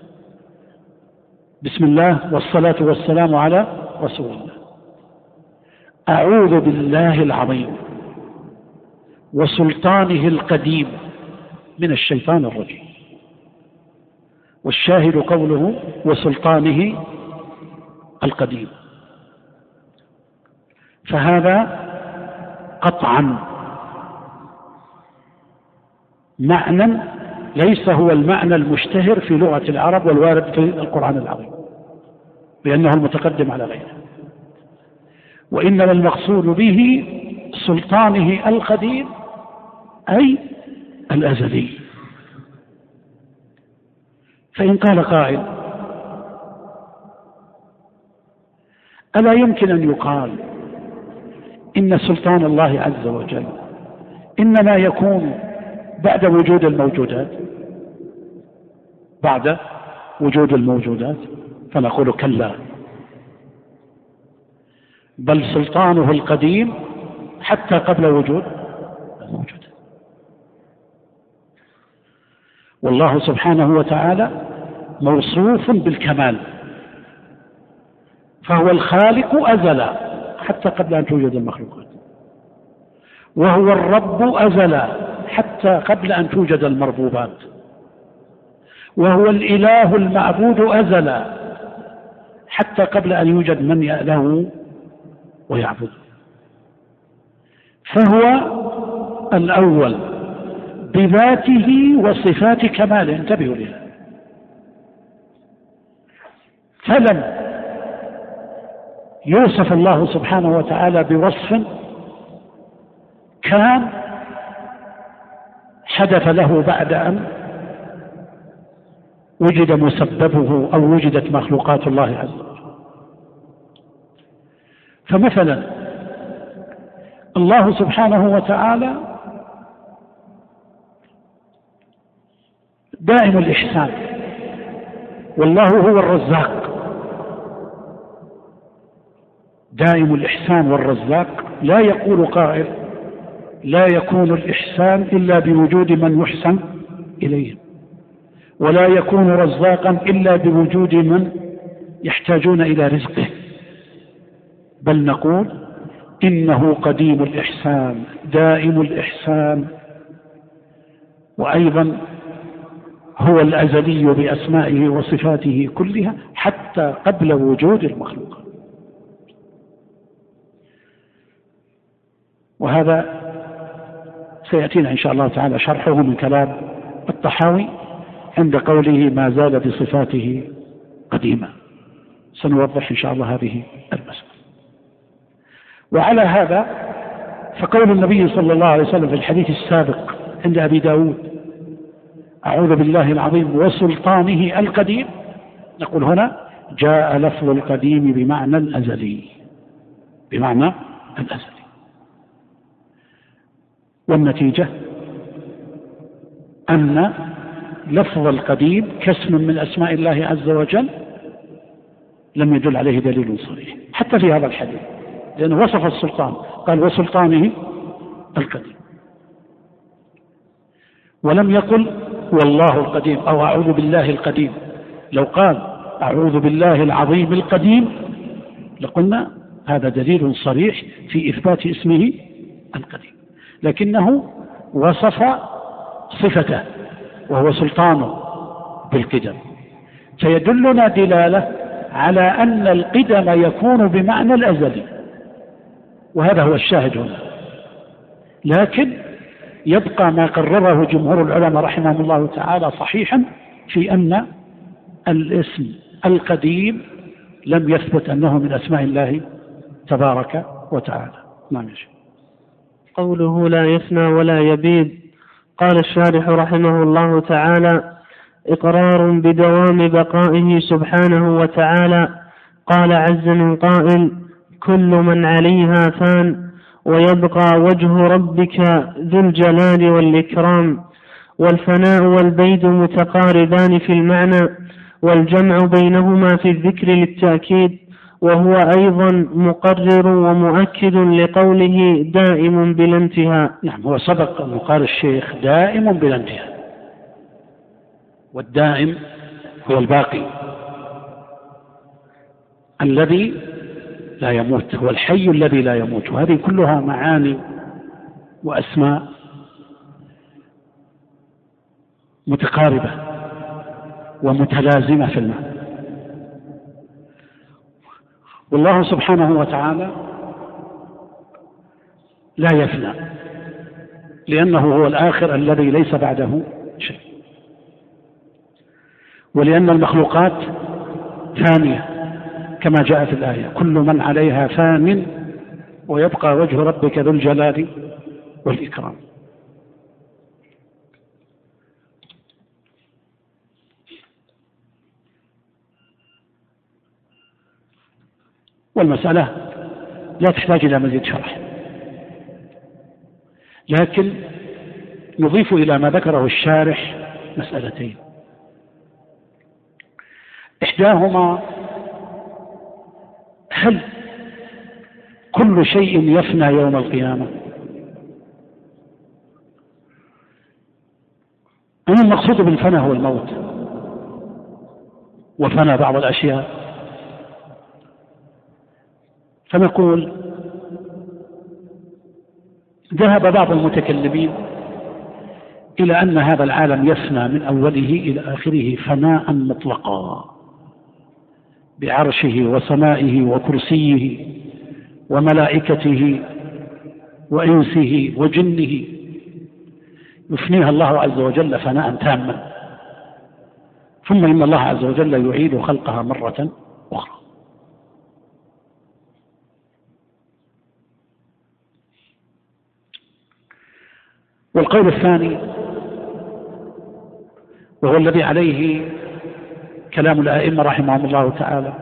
بسم الله والصلاة والسلام على رسول الله، أعوذ بالله العظيم وسلطانه القديم من الشيطان الرجيم. والشاهد قوله وسلطانه القديم، فهذا قطعا معنى ليس هو المعنى المشتهر في لغة العرب والوارد في القرآن العظيم، لأنه المتقدم على غيره، وإنما المقصود به سلطانه القديم أي الأزلي. فإن قال قائل: ألا يمكن أن يقال إن سلطان الله عز وجل إنما يكون بعد وجود الموجودات، بعد وجود الموجودات؟ فنقول: كلا، بل سلطانه القديم حتى قبل وجود الموجودات. والله سبحانه وتعالى موصوف بالكمال، فهو الخالق أزلا حتى قبل أن توجد المخلوقات، وهو الرب أزلا حتى قبل أن توجد المربوبات، وهو الإله المعبود أزلا حتى قبل أن يوجد من يأله ويعبد. فهو الأول بذاته وصفات كماله، انتبهوا لها. فلم يوصف الله سبحانه وتعالى بوصف كان حدث له بعد أن وجد مسببه أو وجدت مخلوقات الله عز وجل. فمثلا الله سبحانه وتعالى دائم الإحسان، والله هو الرزاق. دائم الإحسان والرزاق، لا يقول قائل: لا يكون الإحسان إلا بوجود من يحسن إليه، ولا يكون رزاقا إلا بوجود من يحتاجون إلى رزقه، بل نقول إنه قديم الإحسان دائم الإحسان، وأيضا هو الأزلي بأسمائه وصفاته كلها حتى قبل وجود المخلوقات. وهذا سيأتينا إن شاء الله تعالى شرحه من كلام الطحاوي عند قوله ما زال بصفاته قديما. سنوضح إن شاء الله هذه المسألة. وعلى هذا فقول النبي صلى الله عليه وسلم في الحديث السابق عند أبي داود: أعوذ بالله العظيم وسلطانه القديم، نقول هنا جاء لفظ القديم بمعنى الأزلي، بمعنى الأزلي. والنتيجة أن لفظ القديم كاسم من أسماء الله عز وجل لم يدل عليه دليل صريح حتى في هذا الحديث، لأنه وصف السلطان قال وسلطانه القديم، ولم يقل والله القديم أو أعوذ بالله القديم. لو قال أعوذ بالله العظيم القديم لقلنا هذا دليل صريح في إثبات اسمه القديم، لكنه وصف صفته وهو سلطانه بالقدم، فيدلنا دلالة على أن القدم يكون بمعنى الأزلي، وهذا هو الشاهد هنا. لكن يبقى ما قرره جمهور العلماء رحمهم الله تعالى صحيحا في أن الاسم القديم لم يثبت أنه من أسماء الله تبارك وتعالى. نعم يا شيخ. قوله لا يفنى ولا يبيد، قال الشارح رحمه الله تعالى: إقرار بدوام بقائه سبحانه وتعالى. قال عز من قائل: كل من عليها فان ويبقى وجه ربك ذو الجلال والإكرام. والفناء والبيد متقاربان في المعنى، والجمع بينهما في الذكر للتأكيد، وهو أيضا مقرر ومؤكد لقوله دائم بلا انتهاء. نعم، هو سبق أن قال الشيخ دائم بلا انتهاء، والدائم هو الباقي الذي لا يموت، هو الحي الذي لا يموت. وهذه كلها معاني وأسماء متقاربة ومتلازمة في المعنى. والله سبحانه وتعالى لا يفنى، لأنه هو الآخر الذي ليس بعده شيء، ولأن المخلوقات ثانية كما جاء في الآية: كل من عليها فان ويبقى وجه ربك ذو الجلال والإكرام. والمسألة لا تحتاج إلى مزيد شرح، لكن نضيف إلى ما ذكره الشارح مسألتين. إحداهما: هل كل شيء يفنى يوم القيامة؟ أم المقصود بالفنى هو الموت وفنى بعض الأشياء؟ فنقول: ذهب بعض المتكلمين إلى أن هذا العالم يفنى من أوله إلى آخره فناء مطلقا، بعرشه وسمائه وكرسيه وملائكته وإنسه وجنه، يفنيها الله عز وجل فناء تاما، ثم إن الله عز وجل يعيد خلقها مرة أخرى. والقول الثاني، وهو الذي عليه كلام الآئمة رحمهم الله تعالى،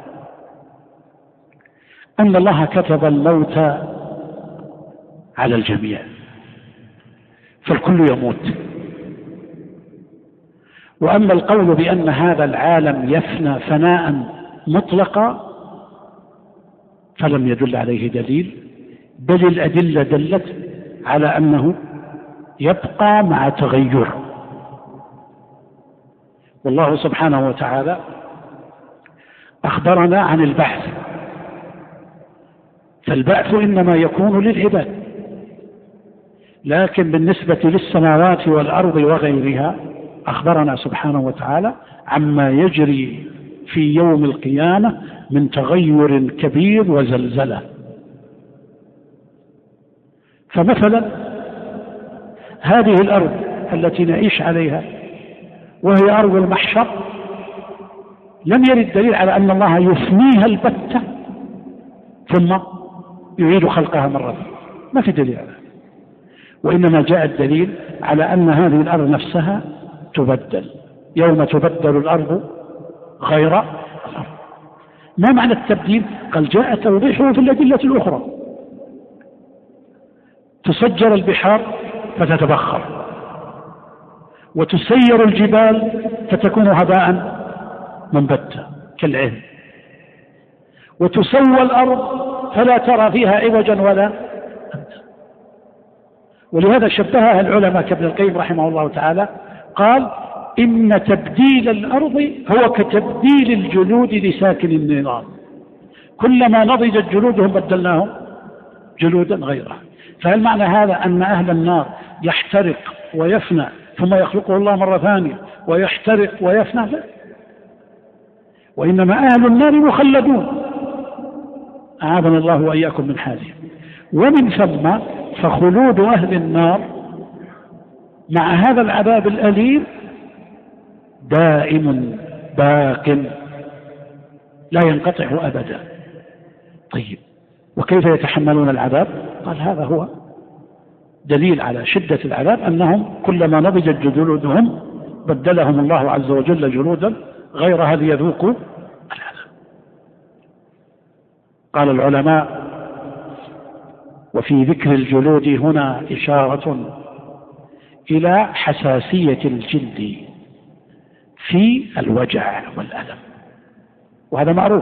أن الله كتب الموت على الجميع، فالكل يموت. وأما القول بأن هذا العالم يفنى فناء مطلقا فلم يدل عليه دليل، بل الأدلة دلت على أنه يبقى مع تغير. والله سبحانه وتعالى أخبرنا عن البعث، فالبعث إنما يكون للعباد، لكن بالنسبة للسماوات والأرض وغيرها أخبرنا سبحانه وتعالى عما يجري في يوم القيامة من تغير كبير وزلزلة. فمثلا هذه الأرض التي نعيش عليها وهي أرض المحشر لم يرد دليل على أن الله يفنيها البتة ثم يعيد خلقها مرة، ما في دليل على هذا. وإنما جاء الدليل على أن هذه الأرض نفسها تبدل، يوم تبدل الأرض غير الأرض. ما معنى التبديل؟ قال جاء توضيحه في الأدلة الأخرى. تسجر البحار فتتبخر، وتسير الجبال فتكون هباء منبتا كالعهن، وتسوى الأرض فلا ترى فيها عوجا ولا أمتا. ولهذا شبهها العلماء كابن القيم رحمه الله تعالى، قال: إن تبديل الأرض هو كتبديل الجلود لساكن النيران، كلما نضجت جلودهم بدلناهم جلودا غيرها. فهل معنى هذا أن أهل النار يحترق ويفنى ثم يخلقه الله مرة ثانية ويحترق ويفنى؟ لا، وإنما أهل النار مخلدون، أعاذنا الله وإياكم من حالهم. ومن ثم فخلود أهل النار مع هذا العذاب الأليم دائم باق لا ينقطع أبدا. طيب، وكيف يتحملون العذاب؟ قال: هذا هو دليل على شدة العذاب، أنهم كلما نضجت جلودهم بدلهم الله عز وجل جلودا غيرها ليذوقوا العذاب. قال العلماء: وفي ذكر الجلود هنا إشارة إلى حساسية الجلد في الوجع والألم، وهذا معروف.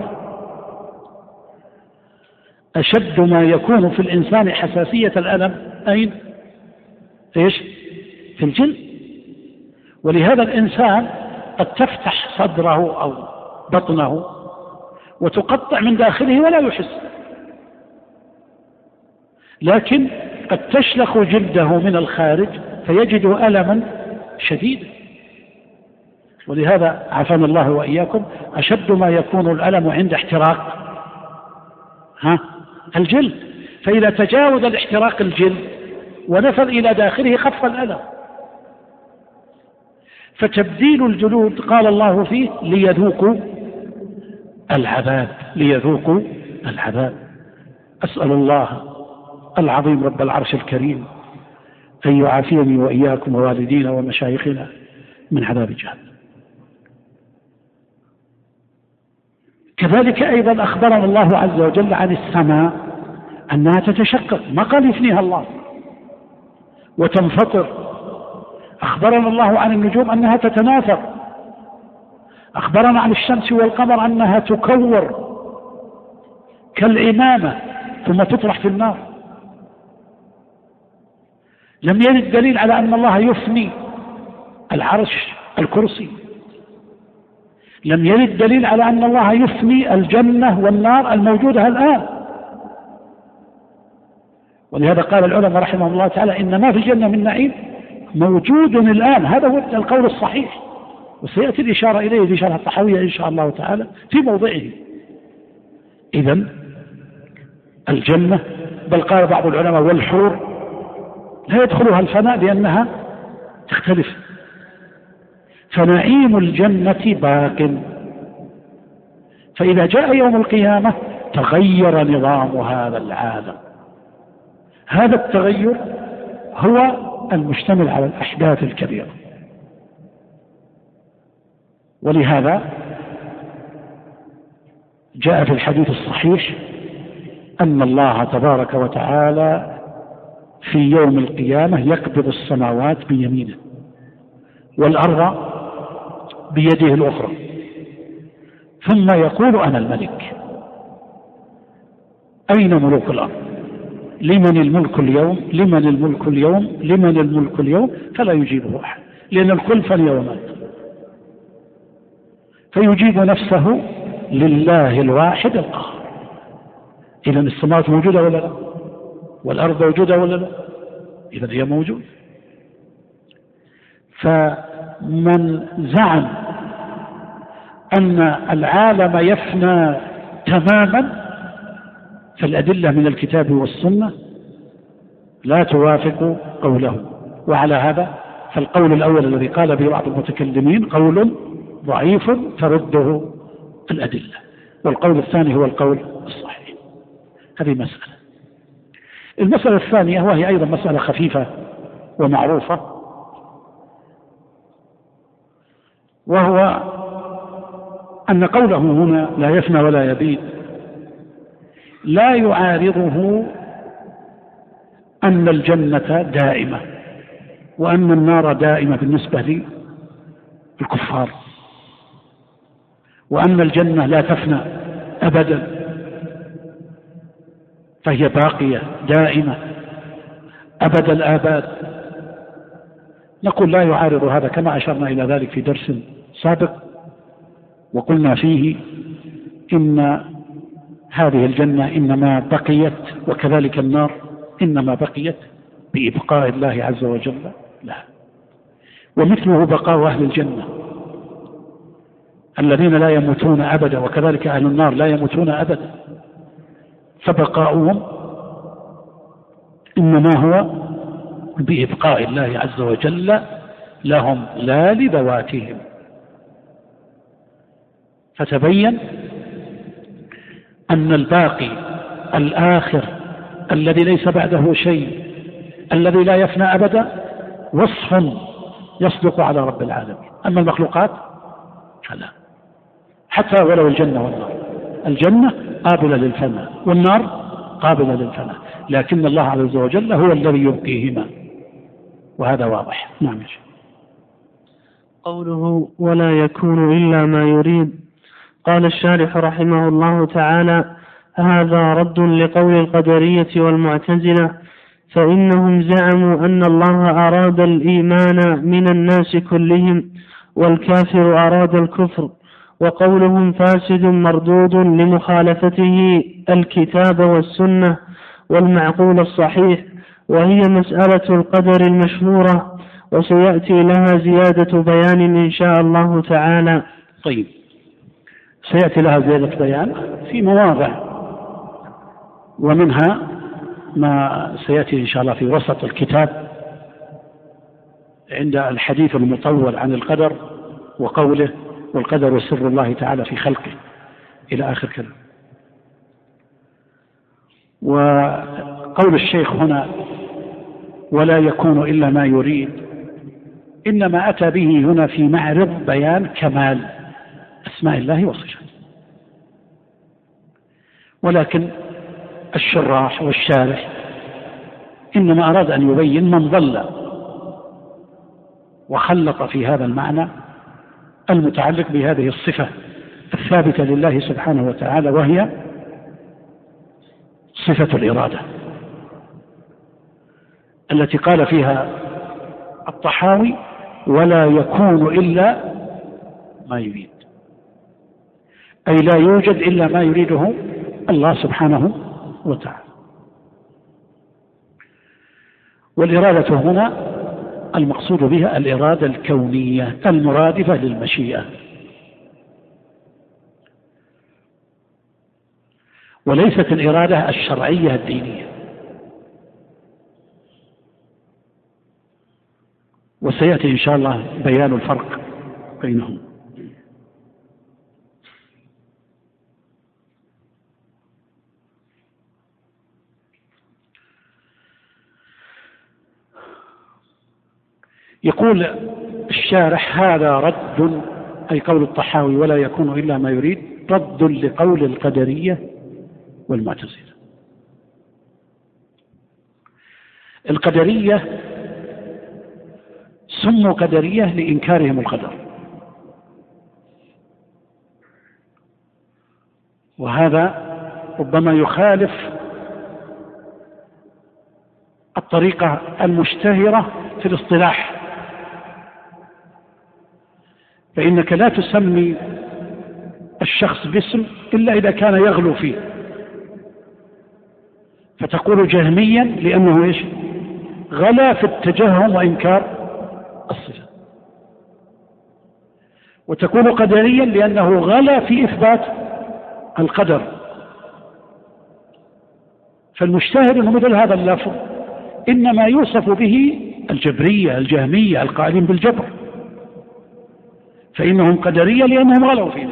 أشد ما يكون في الإنسان حساسية الألم أين؟ إيش؟ في الجلد. ولهذا الإنسان قد تفتح صدره أو بطنه وتقطع من داخله ولا يحس، لكن قد تشلخ جلده من الخارج فيجد ألما شديدا. ولهذا عافانا الله وإياكم أشد ما يكون الألم عند احتراق الجلد، فإذا تجاوز الاحتراق الجلد ونفذ إلى داخله خف الألم. فتبديل الجلود قال الله فيه ليذوقوا العذاب، ليذوقوا العذاب. أسأل الله العظيم رب العرش الكريم أن يعافيني وإياكم ووالدينا ومشايخنا من عذاب جهنم. كذلك أيضا أخبرنا الله عز وجل عن السماء أنها تتشقق، ما قال يفنيها الله، وتنفطر. أخبرنا الله عن النجوم أنها تتناثر. أخبرنا عن الشمس والقمر أنها تكور كالعمامة ثم تطرح في النار. لم يرد دليل على أن الله يفني العرش الكرسي. لم يرد دليل على أن الله يفني الجنة والنار الموجودة الآن. ولهذا قال العلماء رحمهم الله تعالى إن ما في الجنة من نعيم موجود الآن، هذا هو القول الصحيح، وسيأتي الإشارة إليه في شرح الطحاوية إن شاء الله تعالى في موضعه. إذن الجنة، بل قال بعض العلماء والحور لا يدخلها الفناء لأنها تختلف، فنعيم الجنة باق. فإذا جاء يوم القيامة تغير نظام هذا العالم. هذا التغير هو المشتمل على الأحداث الكبيرة. ولهذا جاء في الحديث الصحيح أن الله تبارك وتعالى في يوم القيامة يقبض السماوات بيمينه والأرض بيده الأخرى، ثم يقول أنا الملك، أين ملوك الأرض؟ لمن الملك اليوم؟ لمن الملك اليوم؟ لمن الملك اليوم؟ فلا يجيبه أحد، لأن الكل فني ومات. فيجيب نفسه لله الواحد القهار. إذا السماوات موجودة ولا لا؟ والأرض موجودة ولا لا؟ إذا هي موجودة. فمن زعم أن العالم يفنى تماما فالأدلة من الكتاب والسنة لا توافق قوله. وعلى هذا فالقول الأول الذي قال به بعض المتكلمين قول ضعيف ترده الأدلة، والقول الثاني هو القول الصحيح. هذه مسألة. المسألة الثانية وهي أيضا مسألة خفيفة ومعروفة، وهو أن قوله هنا لا يفنى ولا يبيد لا يعارضه أن الجنة دائمة وأن النار دائمة بالنسبة للكفار، وأن الجنة لا تفنى أبدا فهي باقية دائمة أبد الآباد. نقول لا يعارض هذا، كما أشرنا إلى ذلك في درس سابق وقلنا فيه إن هذه الجنة إنما بقيت وكذلك النار إنما بقيت بإبقاء الله عز وجل لها، ومثله بقاء أهل الجنة الذين لا يموتون أبدا، وكذلك أهل النار لا يموتون أبدا، فبقاؤهم إنما هو بإبقاء الله عز وجل لهم لا لذواتهم. فتبين أن الباقي الآخر الذي ليس بعده شيء الذي لا يفنى أبدا وصف يصدق على رب العالمين. أما المخلوقات فلا، حتى ولو الجنة والنار. الجنة قابلة للفناء والنار قابلة للفناء، لكن الله عز وجل هو الذي يبقيهما، وهذا واضح. نعم. قوله ولا يكون إلا ما يريد، قال الشارح رحمه الله تعالى: هذا رد لقول القدرية والمعتزلة، فإنهم زعموا أن الله أراد الإيمان من الناس كلهم والكافر أراد الكفر، وقولهم فاسد مردود لمخالفته الكتاب والسنة والمعقول الصحيح، وهي مسألة القدر المشهورة، وسيأتي لها زيادة بيان إن شاء الله تعالى. طيب، سيأتي لها زيادة بيان في مواضع، ومنها ما سيأتي إن شاء الله في وسط الكتاب عند الحديث المطول عن القدر وقوله: والقدر سر الله تعالى في خلقه، إلى آخر كلام. وقول الشيخ هنا ولا يكون إلا ما يريد، إنما أتى به هنا في معرض بيان كمال أسماء الله وصفاته، ولكن الشراح والشارح إنما أراد أن يبين من ضل وخلط في هذا المعنى المتعلق بهذه الصفة الثابتة لله سبحانه وتعالى، وهي صفة الإرادة التي قال فيها الطحاوي: ولا يكون إلا ما يريد، أي لا يوجد إلا ما يريده الله سبحانه وتعالى. والإرادة هنا المقصود بها الإرادة الكونية المرادفة للمشيئة، وليست الإرادة الشرعية الدينية. وسيأتي إن شاء الله بيان الفرق بينهم. يقول الشارح: هذا رد، أي قول الطحاوي ولا يكون إلا ما يريد، رد لقول القدرية والمعتزلة. القدرية سموا قدرية لإنكارهم القدر، وهذا ربما يخالف الطريقة المشتهرة في الاصطلاح، فإنك لا تسمي الشخص باسم إلا إذا كان يغلو فيه، فتقول جهميا لأنه إيش؟ غلا في التجهم وإنكار الصفة، وتكون قدريا لأنه غلا في إثبات القدر. فالمشتهر أنه مثل هذا اللفظ إنما يوصف به الجبرية الجهمية القائلين بالجبر، فإنهم قدرية لأنهم غلوا فيه.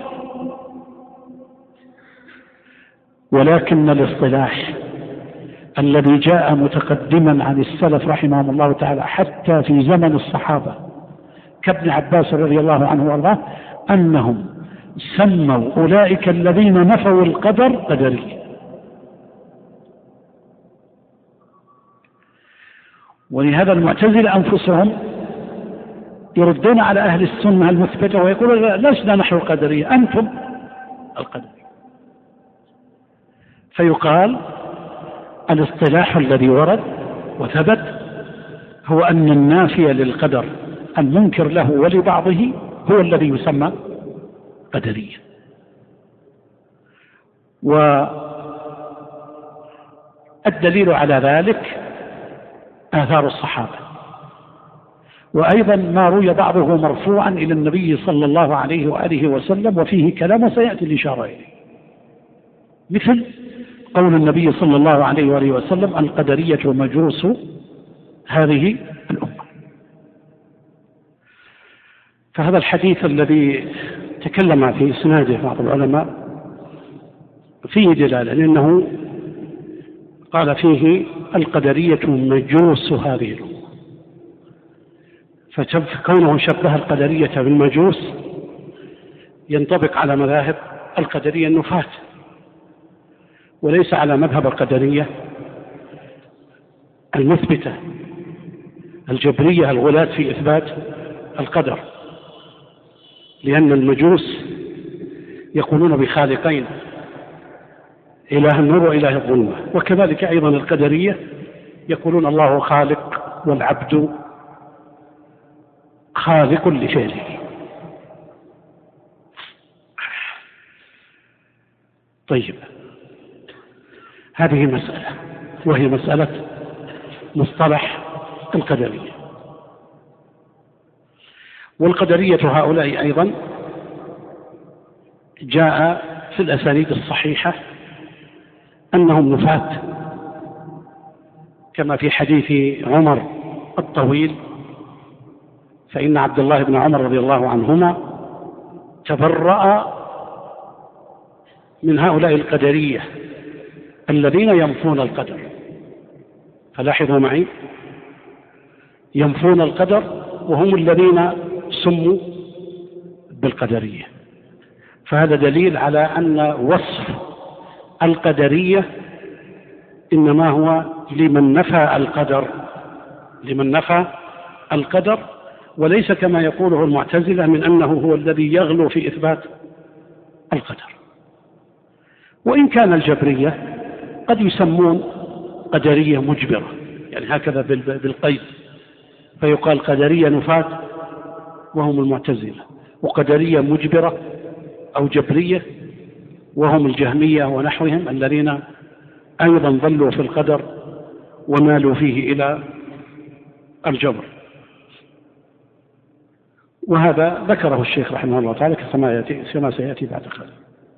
ولكن الاصطلاح الذي جاء متقدما عن السلف رحمهم الله تعالى حتى في زمن الصحابة كابن عباس رضي الله عنه وارضاه، أنهم سموا أولئك الذين نفوا القدر قدرية. ولهذا المعتزلة أنفسهم يردون على أهل السنة المثبتة ويقولون: لسنا نحن القدرية، أنتم القدرية. فيقال الاصطلاح الذي ورد وثبت هو أن النافي للقدر المنكر له ولبعضه هو الذي يسمى قدريا. والدليل على ذلك آثار الصحابة، وأيضا ما روي بعضه مرفوعا إلى النبي صلى الله عليه وآله وسلم وفيه كلام وسيأتي الإشارة إليه، مثل قول النبي صلى الله عليه وآله وسلم: القدرية مجوس هذه الأمة. فهذا الحديث الذي تكلم في إسناده بعض العلماء فيه دلالة، لأنه قال فيه: القدرية مجوس هذه الأمة، فكونه شبه القدرية بالمجوس ينطبق على مذاهب القدرية النفاة، وليس على مذهب القدرية المثبتة الجبرية الغلاة في إثبات القدر، لأن المجوس يقولون بخالقين، إله النور وإله الظلمة، وكذلك أيضا القدرية يقولون الله خالق والعبد خالق لفعله. طيب، هذه مسألة، وهي مسألة مصطلح القدرية. والقدرية هؤلاء أيضا جاء في الأسانيد الصحيحة أنهم نفاة، كما في حديث عمر الطويل، فإن عبد الله بن عمر رضي الله عنهما تبرأ من هؤلاء القدرية الذين ينفون القدر. فلاحظوا معي، ينفون القدر وهم الذين سموا بالقدرية. فهذا دليل على أن وصف القدرية إنما هو لمن نفى القدر، لمن نفى القدر، وليس كما يقوله المعتزلة من أنه هو الذي يغلو في إثبات القدر. وإن كان الجبرية قد يسمون قدرية مجبرة، يعني هكذا بالقيد، فيقال قدرية نفاة وهم المعتزلة، وقدرية مجبرة أو جبرية وهم الجهمية ونحوهم الذين أيضا ظلوا في القدر ومالوا فيه إلى الجبر. وهذا ذكره الشيخ رحمه الله تعالى كما سيأتي بعد قليل.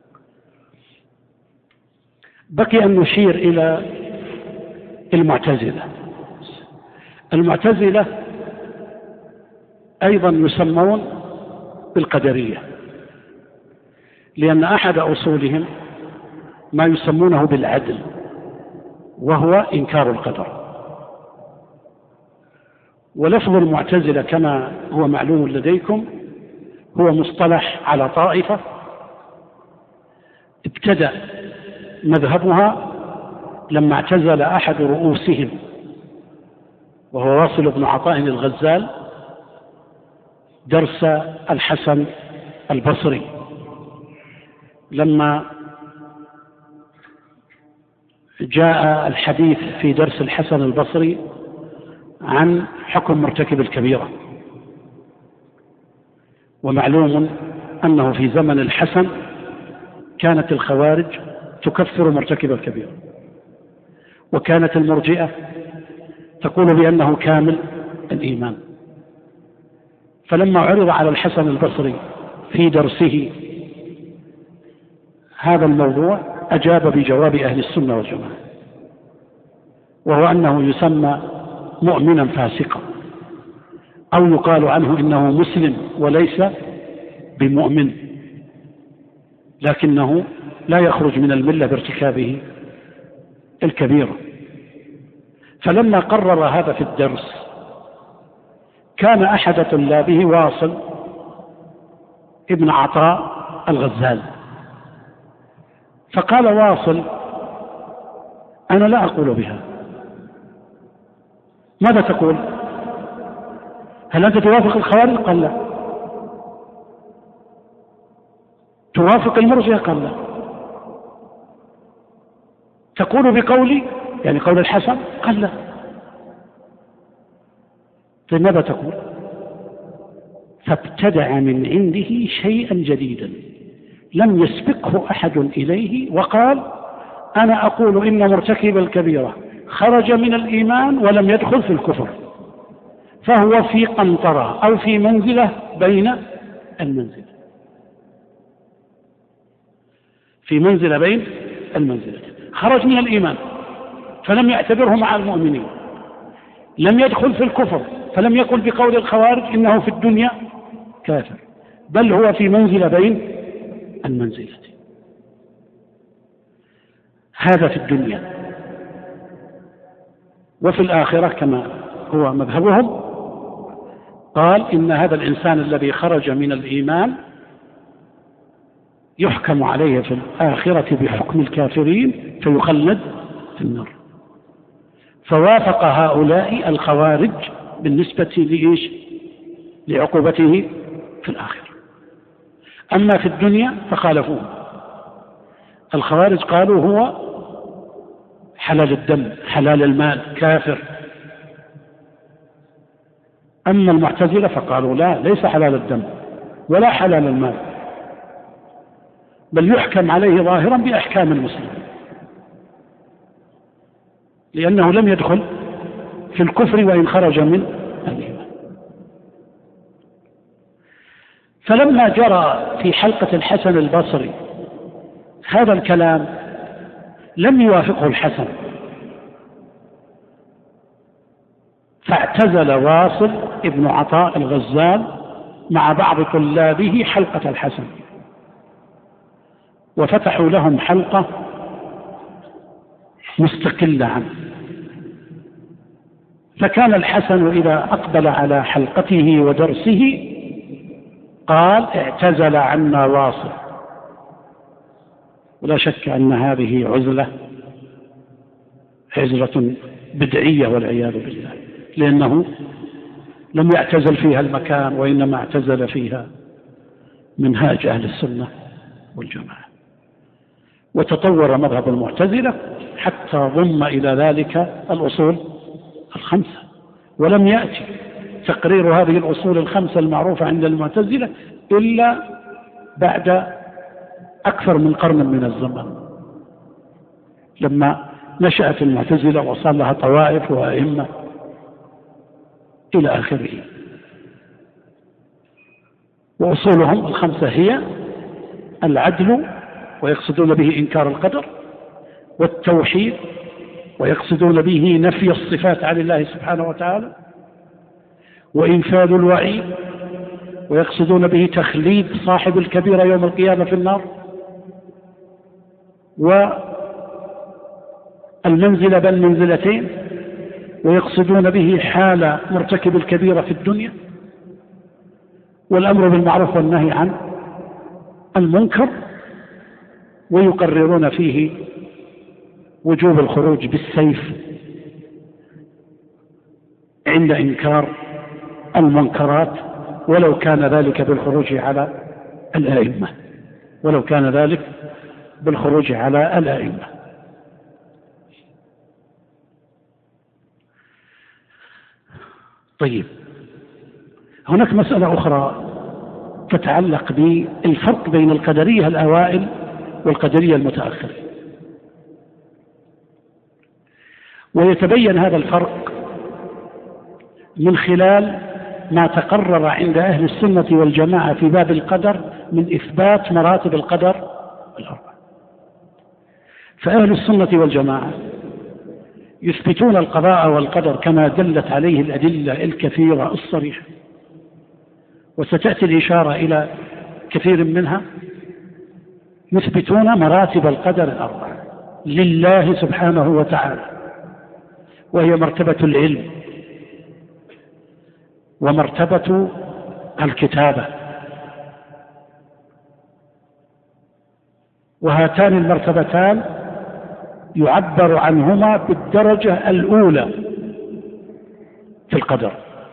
بقي أن نشير إلى المعتزلة. المعتزلة أيضا يسمون بالقدرية، لأن أحد أصولهم ما يسمونه بالعدل، وهو إنكار القدر. ولفظ المعتزلة كما هو معلوم لديكم هو مصطلح على طائفة ابتدأ مذهبها لما اعتزل أحد رؤوسهم وهو واصل بن عطاء الغزال درس الحسن البصري، لما جاء الحديث في درس الحسن البصري عن حكم مرتكب الكبيرة. ومعلوم أنه في زمن الحسن كانت الخوارج تكفر مرتكب الكبيرة، وكانت المرجئة تقول بأنه كامل الإيمان. فلما عرض على الحسن البصري في درسه هذا الموضوع أجاب بجواب أهل السنة والجماعة، وهو أنه يسمى مؤمنا فاسقا، أو يقال عنه إنه مسلم وليس بمؤمن، لكنه لا يخرج من الملة بارتكابه الكبيرة. فلما قرر هذا في الدرس كان أحد طلابه واصل ابن عطاء الغزال، فقال واصل: أنا لا أقول بها. ماذا تقول؟ هل أنت توافق الخوارج؟ قال لا. توافق المرجئة؟ قال لا. تقول بقولي يعني قول الحسن؟ قال لا. طيب ماذا تقول؟ فابتدع من عنده شيئا جديدا لم يسبقه أحد إليه، وقال: أنا أقول إن مرتكب الكبيرة خرج من الإيمان ولم يدخل في الكفر، فهو في قنطرة أو في منزلة بين المنزلة، في منزلة بين المنزلة. خرج من الإيمان فلم يعتبره مع المؤمنين، لم يدخل في الكفر فلم يقل بقول الخوارج إنه في الدنيا كافر، بل هو في منزلة بين المنزلة. هذا في الدنيا. وفي الآخرة كما هو مذهبهم قال إن هذا الإنسان الذي خرج من الإيمان يحكم عليه في الآخرة بحكم الكافرين فيخلد في النار. فوافق هؤلاء الخوارج بالنسبة لإيش؟ لعقوبته في الآخرة. أما في الدنيا فخالفوه. الخوارج قالوا هو حلال الدم حلال المال كافر. أما المعتزلة فقالوا لا، ليس حلال الدم ولا حلال المال، بل يحكم عليه ظاهرا بأحكام المسلمين، لأنه لم يدخل في الكفر وإن خرج من الإيمان. فلما جرى في حلقة الحسن البصري هذا الكلام لم يوافقه الحسن، فاعتزل واصل ابن عطاء الغزال مع بعض طلابه حلقة الحسن، وفتحوا لهم حلقة مستقلة عنه. فكان الحسن إذا أقبل على حلقته ودرسه قال اعتزل عنا واصل. ولا شك أن هذه عزلة بدعية والعياذ بالله، لأنه لم يعتزل فيها المكان وإنما اعتزل فيها منهاج أهل السنة والجماعة. وتطور مذهب المعتزلة حتى ضم إلى ذلك الأصول الخمسة، ولم يأتي تقرير هذه الأصول الخمسة المعروفة عند المعتزلة إلا بعد أكثر من قرن من الزمن، لما نشأت المعتزلة وصار لها طوائف وأئمة إلى آخره. وأصولهم الخمسة هي العدل، ويقصدون به إنكار القدر، والتوحيد، ويقصدون به نفي الصفات عن الله سبحانه وتعالى، وإنفاذ الوعيد، ويقصدون به تخليد صاحب الكبيرة يوم القيامة في النار، والمنزلة بل منزلتين، ويقصدون به حال مرتكب الكبيرة في الدنيا، والأمر بالمعروف والنهي عن المنكر، ويقررون فيه وجوب الخروج بالسيف عند إنكار المنكرات، ولو كان ذلك بالخروج على الأئمة، ولو كان ذلك بالخروج على الأئمة. طيب، هناك مسألة أخرى تتعلق بالفرق بين القدرية الأوائل والقدرية المتأخرة، ويتبين هذا الفرق من خلال ما تقرر عند أهل السنة والجماعة في باب القدر من إثبات مراتب القدر الأربعة. فأهل السنة والجماعة يثبتون القضاء والقدر كما دلت عليه الأدلة الكثيرة الصريحة، وستأتي الإشارة إلى كثير منها. يثبتون مراتب القدر الأربعة لله سبحانه وتعالى، وهي مرتبة العلم، ومرتبة الكتابة، وهاتان المرتبتان يعبر عنهما بالدرجة الأولى في القدر.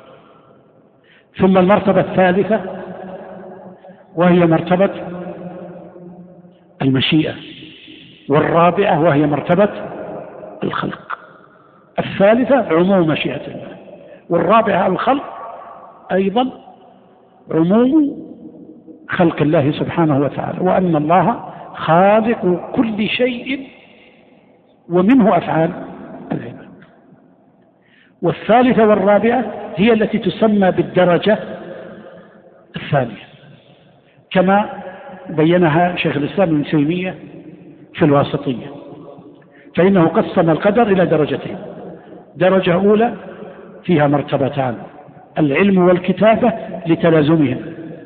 ثم المرتبة الثالثة وهي مرتبة المشيئة، والرابعة وهي مرتبة الخلق. الثالثة عموم مشيئة الله، والرابعة الخلق أيضا عموم خلق الله سبحانه وتعالى، وأن الله خالق كل شيء ومنه أفعال العباد. والثالثة والرابعة هي التي تسمى بالدرجة الثانية، كما بينها شيخ الإسلام ابن تيمية في الواسطية، فإنه قسم القدر إلى درجتين: درجة أولى فيها مرتبتان، العلم والكتابة لتلازمهم،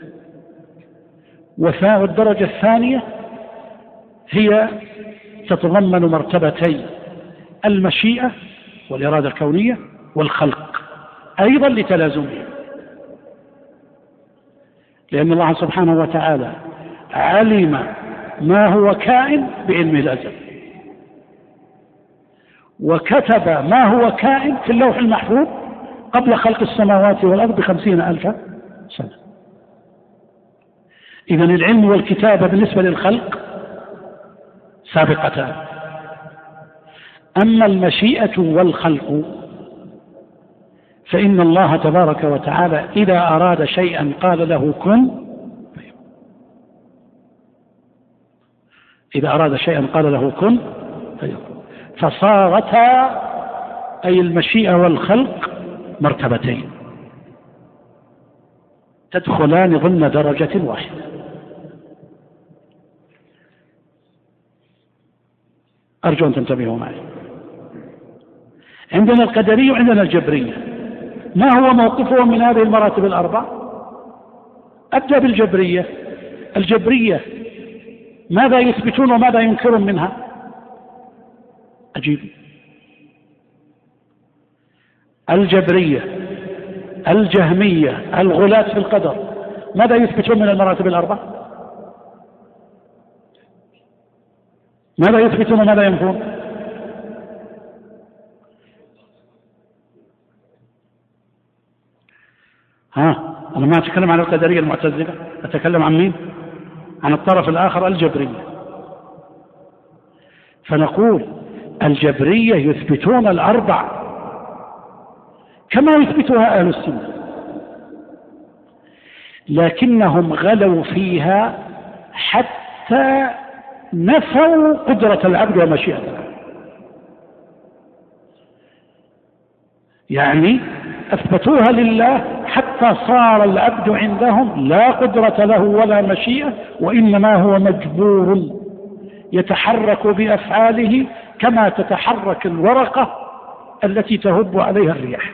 والدرجة الثانية هي تتضمن مرتبتي المشيئة والإرادة الكونية والخلق أيضا لتلازمهم، لأن الله سبحانه وتعالى علم ما هو كائن بعلمه الأزل، وكتب ما هو كائن في اللوح المحفوظ قبل خلق السماوات والأرض ب50,000 سنة. إذن العلم والكتابة بالنسبة للخلق سابقتان. أما المشيئة والخلق فإن الله تبارك وتعالى إذا أراد شيئا قال له كن، إذا أراد شيئا قال له كن فيكون. فصارتا أي المشيئة والخلق مرتبتين تدخلان ضمن درجة واحدة. أرجو أن تنتبهوا معي. عندنا القدرية وعندنا الجبرية. ما هو موقفهم من هذه المراتب الأربع؟ أبدأ بالجبرية. الجبرية ماذا يثبتون وماذا ينكرون منها؟ أجيب. الجبرية، الجهمية، الغلاة في القدر، ماذا يثبتون من المراتب الأربع؟ ماذا يثبتون وماذا ينفون؟ أنا ما أتكلم عن القدرية المعتزلة، أتكلم عن مين؟ عن الطرف الآخر الجبرية. فنقول الجبرية يثبتون الأربع كما يثبتها أهل السنة، لكنهم غلوا فيها حتى نفوا قدرة العبد ومشيئته. يعني أثبتوها لله حتى صار العبد عندهم لا قدرة له ولا مشيئة، وإنما هو مجبور يتحرك بأفعاله كما تتحرك الورقة التي تهب عليها الرياح.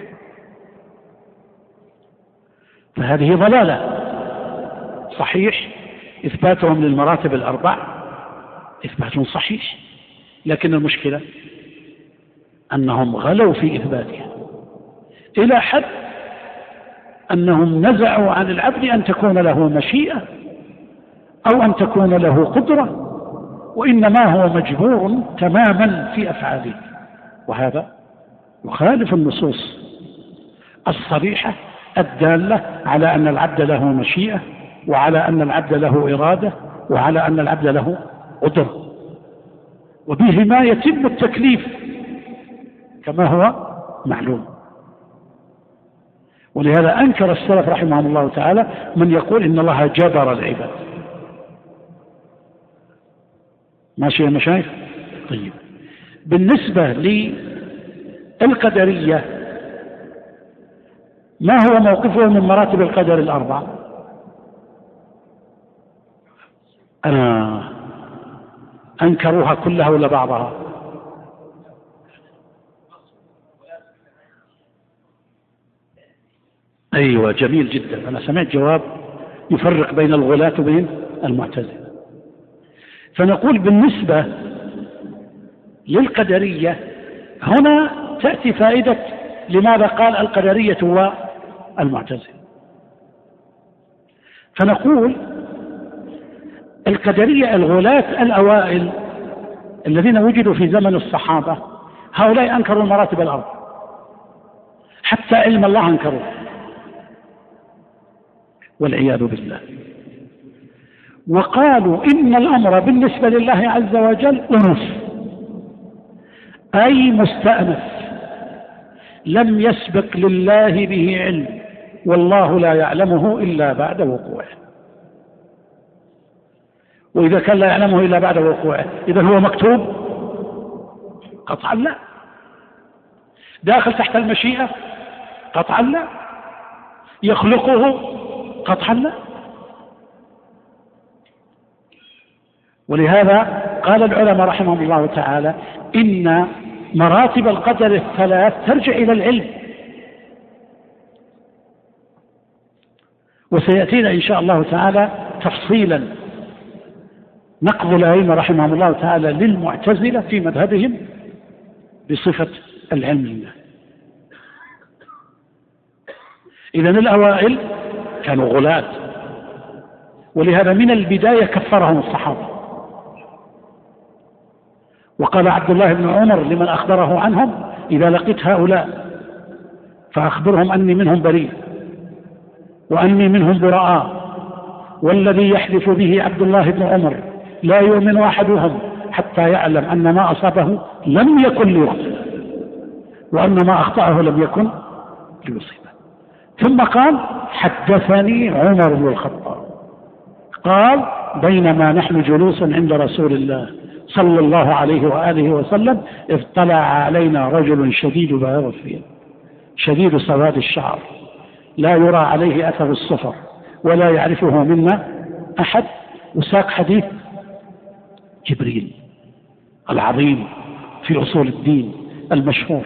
فهذه ضلالة. صحيح إثباتهم للمراتب الأربع إثبات صحيح، لكن المشكلة أنهم غلوا في إثباتها إلى حد أنهم نزعوا عن العبد أن تكون له مشيئة أو أن تكون له قدرة، وإنما هو مجبور تماما في أفعاله. وهذا يخالف النصوص الصريحة الدالة على أن العبد له مشيئة، وعلى أن العبد له إرادة، وعلى أن العبد له قدرة، وبهما يتم التكليف كما هو معلوم. ولهذا أنكر السلف رحمهم الله تعالى من يقول إن الله جبر العباد. ماشي يا مشايخ؟ طيب، بالنسبة للقدرية ما هو موقفه من مراتب القدر الأربع؟ أنكروها كلها ولا بعضها؟ أيوة، جميل جدا. أنا سمعت جواب يفرق بين الغلاة وبين المعتزلة. فنقول بالنسبة للقدرية هنا تأتي فائدة لماذا قال القدرية والمعتزلة. فنقول القدرية الغلاة الأوائل الذين وجدوا في زمن الصحابة هؤلاء أنكروا المراتب الأربع، حتى علم الله أنكروه والعياذ بالله، وقالوا إن الأمر بالنسبة لله عز وجل أنوف، أي مستأنف لم يسبق لله به علم، والله لا يعلمه إلا بعد وقوعه. وإذا كان لا يعلمه إلا بعد وقوعه إذا هو مكتوب؟ قطعا لا. داخل تحت المشيئة؟ قطعا لا. يخلقه؟ قطعا لا. ولهذا قال العلماء رحمهم الله تعالى إن مراتب القدر الثلاث ترجع إلى العلم، وسيأتينا إن شاء الله تعالى تفصيلا نقض الأئمة رحمهم الله تعالى للمعتزلة في مذهبهم بصفة العلم لله. إذن الأوائل كانوا غلاة، ولهذا من البداية كفرهم الصحابة وقال عبد الله بن عمر لمن أخبره عنهم: إذا لقيت هؤلاء فأخبرهم أني منهم بريء وأني منهم براء، والذي يحلف به عبد الله بن عمر لا يؤمن أحدهم حتى يعلم أن ما أصابه لم يكن ليخطئه وأن ما أخطأه لم يكن ليصيبه. ثم قال: حدثني عمر بن الخطاب قال: بينما نحن جلوس عند رسول الله صلى الله عليه وآله وسلم اطلع علينا رجل شديد بياض الثياب شديد سواد الشعر لا يرى عليه أثر الصفر ولا يعرفه منا أحد، وساق حديث جبريل العظيم في أصول الدين المشهور.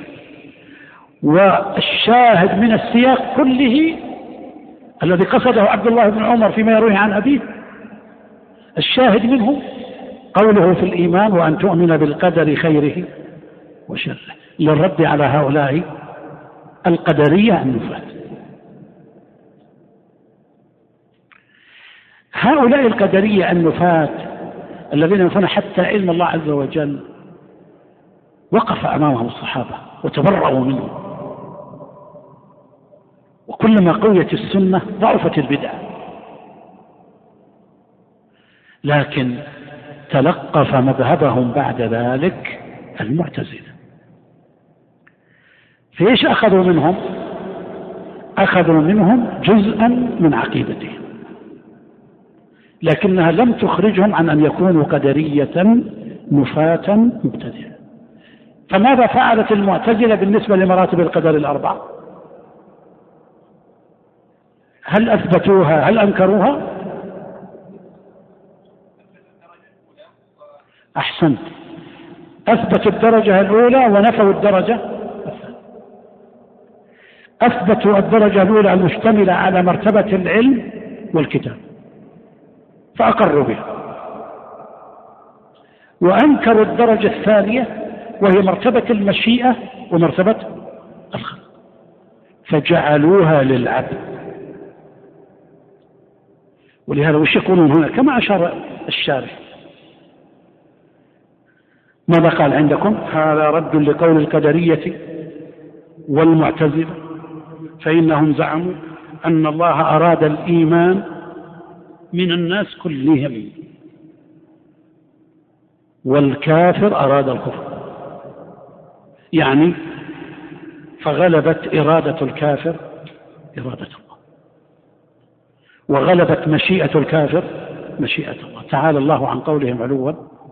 والشاهد من السياق كله الذي قصده عبد الله بن عمر فيما يرويه عن أبيه، الشاهد منه قوله في الإيمان: وأن تؤمن بالقدر خيره وشره، للرد على هؤلاء القدرية النفاة. هؤلاء القدرية النفاة الذين ينفون حتى علم الله عز وجل وقف أمامهم الصحابة وتبرأوا منه، وكلما قويت السنة ضعفت البدعة، لكن تلقف مذهبهم بعد ذلك المعتزلة. فإيش أخذوا منهم؟ أخذوا منهم جزءا من عقيدتهم، لكنها لم تخرجهم عن أن يكونوا قدرية نفاة مبتدئة. فماذا فعلت المعتزلة بالنسبة لمراتب القدر الأربعة؟ هل أثبتوها؟ هل أنكروها؟ أحسنت، أثبتوا الدرجة الأولى ونفوا الدرجة الثانية. أثبتوا الدرجة الأولى المشتملة على مرتبة العلم والكتاب فأقروا بها، وأنكروا الدرجة الثانية وهي مرتبة المشيئة ومرتبة الخلق فجعلوها للعبد. ولهذا وش يقولون هنا كما أشار الشارح؟ ماذا قال عندكم؟ هذا رد لقول القدرية والمعتزلة، فإنهم زعموا أن الله أراد الإيمان من الناس كلهم والكافر أراد الكفر، يعني فغلبت إرادة الكافر إرادة الله، وغلبت مشيئة الكافر مشيئة الله. تعالى الله عن قولهم علوا.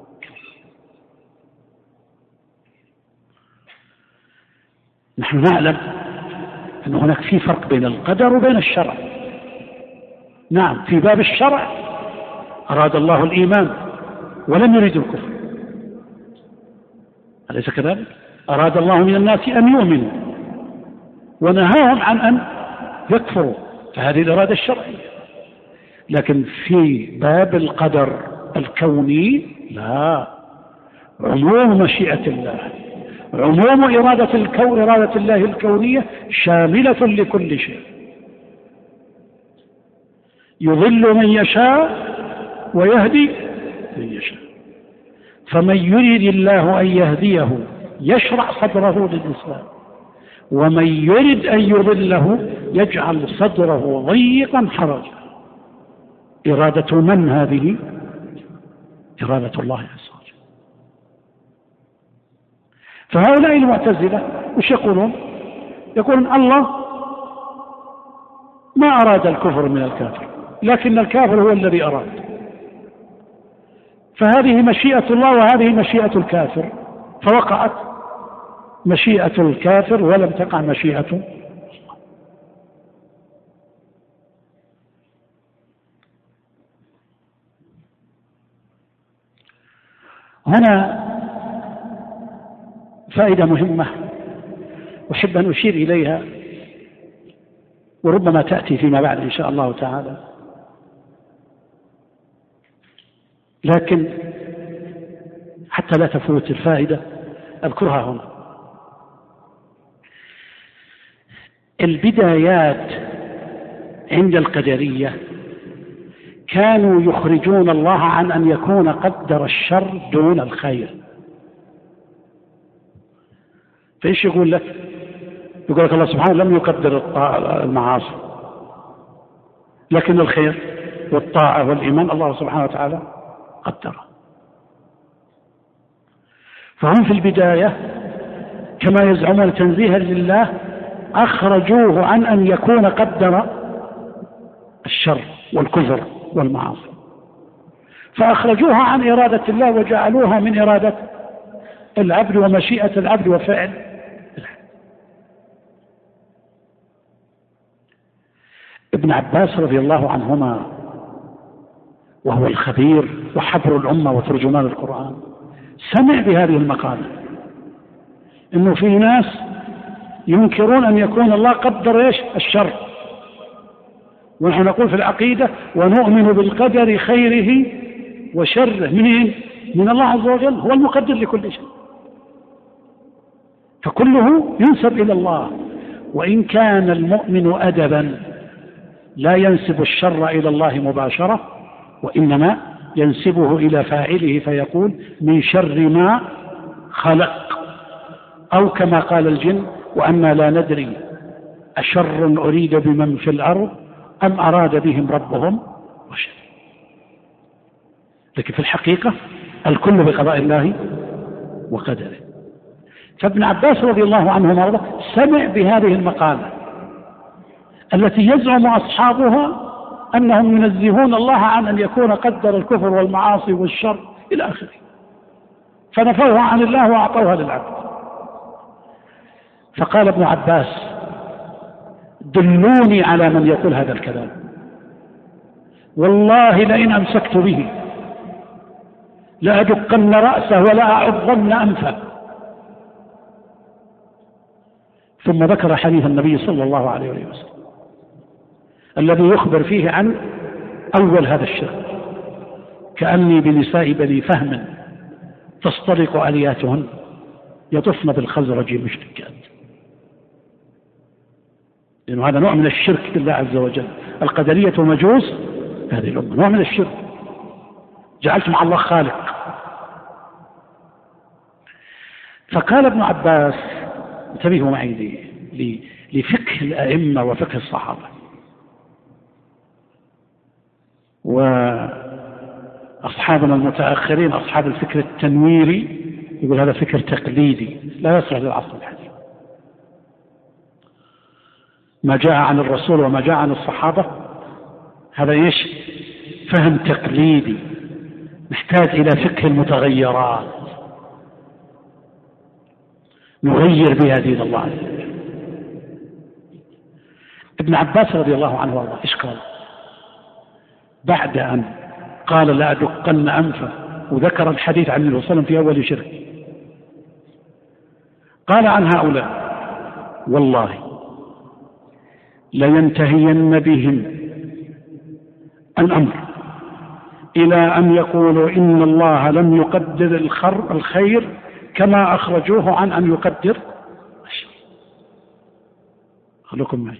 نحن نعلم أن هناك في فرق بين القدر وبين الشرع. نعم، في باب الشرع أراد الله الإيمان ولم يريد الكفر، أليس كذلك؟ أراد الله من الناس أن يؤمنوا ونهاهم عن أن يكفروا، فهذه الإرادة الشرعية. لكن في باب القدر الكوني لا، عموم مشيئة الله، عموم إرادة الكون، إرادة الله الكونية شاملة لكل شيء، يضل من يشاء ويهدي من يشاء. فمن يريد الله أن يهديه يشرع صدره للإسلام، ومن يريد أن يضله يجعل صدره ضيقا حرجا. إرادة من هذه؟ إرادة الله عز وجل. فهؤلاء المعتزلة وش يقولون؟ يقولون الله ما أراد الكفر من الكافر، لكن الكافر هو الذي أراد، فهذه مشيئة الله وهذه مشيئة الكافر، فوقعت مشيئة الكافر ولم تقع مشيئة الله. هنا فائدة مهمة أحب أن أشير إليها، وربما تأتي فيما بعد إن شاء الله تعالى، لكن حتى لا تفوت الفائدة أذكرها هنا. البدايات عند القدرية كانوا يخرجون الله عن أن يكون قدر الشر دون الخير، فإيش يقول لك؟ يقول لك الله سبحانه لم يقدر المعاصي، لكن الخير والطاعة والإيمان الله سبحانه وتعالى قدره. فهم في البداية كما يزعمون تنزيها لله أخرجوه عن أن يكون قدر الشر والكفر والمعاصي، فأخرجوها عن إرادة الله وجعلوها من إرادة العبد ومشيئة العبد وفعل العبد. ابن عباس رضي الله عنهما وهو الخبير وحبر الأمة وترجمان القرآن سمع بهذه المقالة، إنه في ناس ينكرون أن يكون الله قدر إيش الشر، ونحن نقول في العقيدة ونؤمن بالقدر خيره وشره منين؟ من الله عز وجل، هو المقدر لكل شيء، فكله ينسب إلى الله. وإن كان المؤمن أدبا لا ينسب الشر إلى الله مباشرة، وإنما ينسبه إلى فاعله فيقول من شر ما خلق، أو كما قال الجن وأنا لا ندري أشر أريد بمن في الأرض أم أراد بهم ربهم رشدا. لكن في الحقيقة الكل بقضاء الله وقدره. فابن عباس رضي الله عنه وارضاه سمع بهذه المقالة التي يزعم أصحابها أنهم ينزهون الله عن أن يكون قدر الكفر والمعاصي والشر إلى آخره، فنفوها عن الله وأعطوها للعبد. فقال ابن عباس دلوني على من يقول هذا الكلام، والله لئن أمسكت به لأدقن رأسه ولا أعضن أنفه. ثم ذكر حديث النبي صلى الله عليه وسلم الذي يخبر فيه عن أول هذا الشرك: كأني بنساء بني فهم تسترق آلياتهن يطفن بالخزرج مشركات. لأنه هذا نوع من الشرك بالله عز وجل. القدرية ومجوس هذه الأمة نوع من الشرك، جعلت مع الله خالق. فقال ابن عباس، انتبهوا معي لفقه الأئمة وفقه الصحابة، وأصحابنا المتأخرين أصحاب الفكر التنويري يقول هذا فكر تقليدي لا يصلح للعصر الحديث. ما جاء عن الرسول وما جاء عن الصحابة هذا ايش؟ فهم تقليدي نحتاج إلى فقه المتغيرات نغير بها دين الله عز وجل. ابن عباس رضي الله عنه وارضاه ايش قال بعد أن قال لا أدقن أنفه وذكر الحديث عن النبي صلى الله عليه وسلم في أول شرك؟ قال عن هؤلاء والله لينتهين بهم الأمر إلى أن يقولوا إن الله لم يقدر الخير كما أخرجوه عن أن يقدر الشر. خلوكم معي.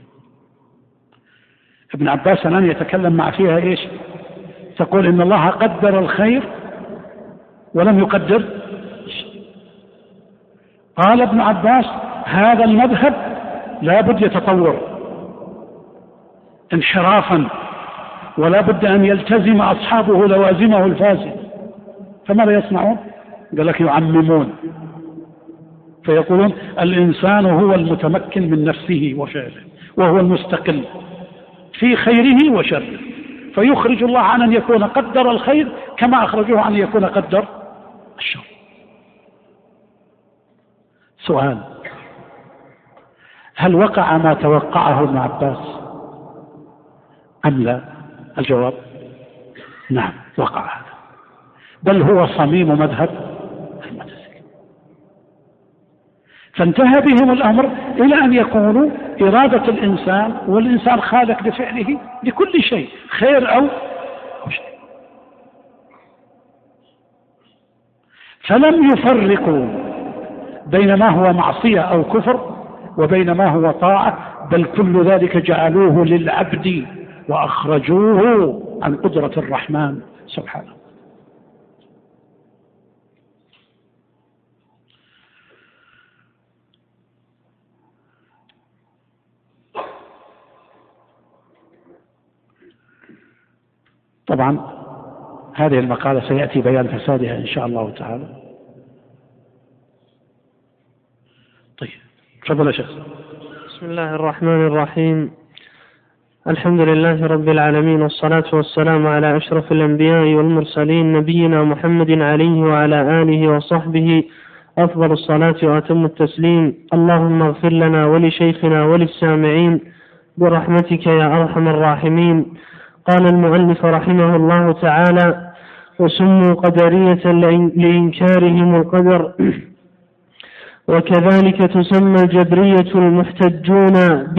ابن عباس الآن يتكلم مع فيها إيش؟ تقول إن الله قدر الخير ولم يقدر الشر. قال ابن عباس هذا المذهب لا بد يتطور انحرافا، ولا بد أن يلتزم أصحابه لوازمه الفاسد. فماذا يصنعون؟ قال لك يعممون، فيقولون الإنسان هو المتمكن من نفسه وفعله وهو المستقل في خيره وشره، فيخرج الله عن أن يكون قدر الخير كما أخرجوه عن أن يكون قدر الشر. سؤال: هل وقع ما توقعه ابن عباس أم لا؟ الجواب نعم، وقع هذا، بل هو صميم مذهب المعتزلة. فانتهى بهم الأمر إلى أن يكونوا إرادة الإنسان، والإنسان خالق لفعله لكل شيء خير أو شر، فلم يفرقوا بين ما هو معصية أو كفر وبين ما هو طاعة، بل كل ذلك جعلوه للعبد وأخرجوه عن قدرة الرحمن سبحانه. طبعا هذه المقالة سيأتي بيان فسادها إن شاء الله تعالى. طيب تفضل يا شيخ. بسم الله الرحمن الرحيم. الحمد لله رب العالمين، والصلاة والسلام على أشرف الأنبياء والمرسلين نبينا محمد عليه وعلى آله وصحبه أفضل الصلاة وأتم التسليم. اللهم اغفر لنا ولشيخنا وللسامعين برحمتك يا أرحم الراحمين. قال المؤلف رحمه الله تعالى: وسموا قدرية لإنكارهم القدر، وكذلك تسمى الجبرية المحتجون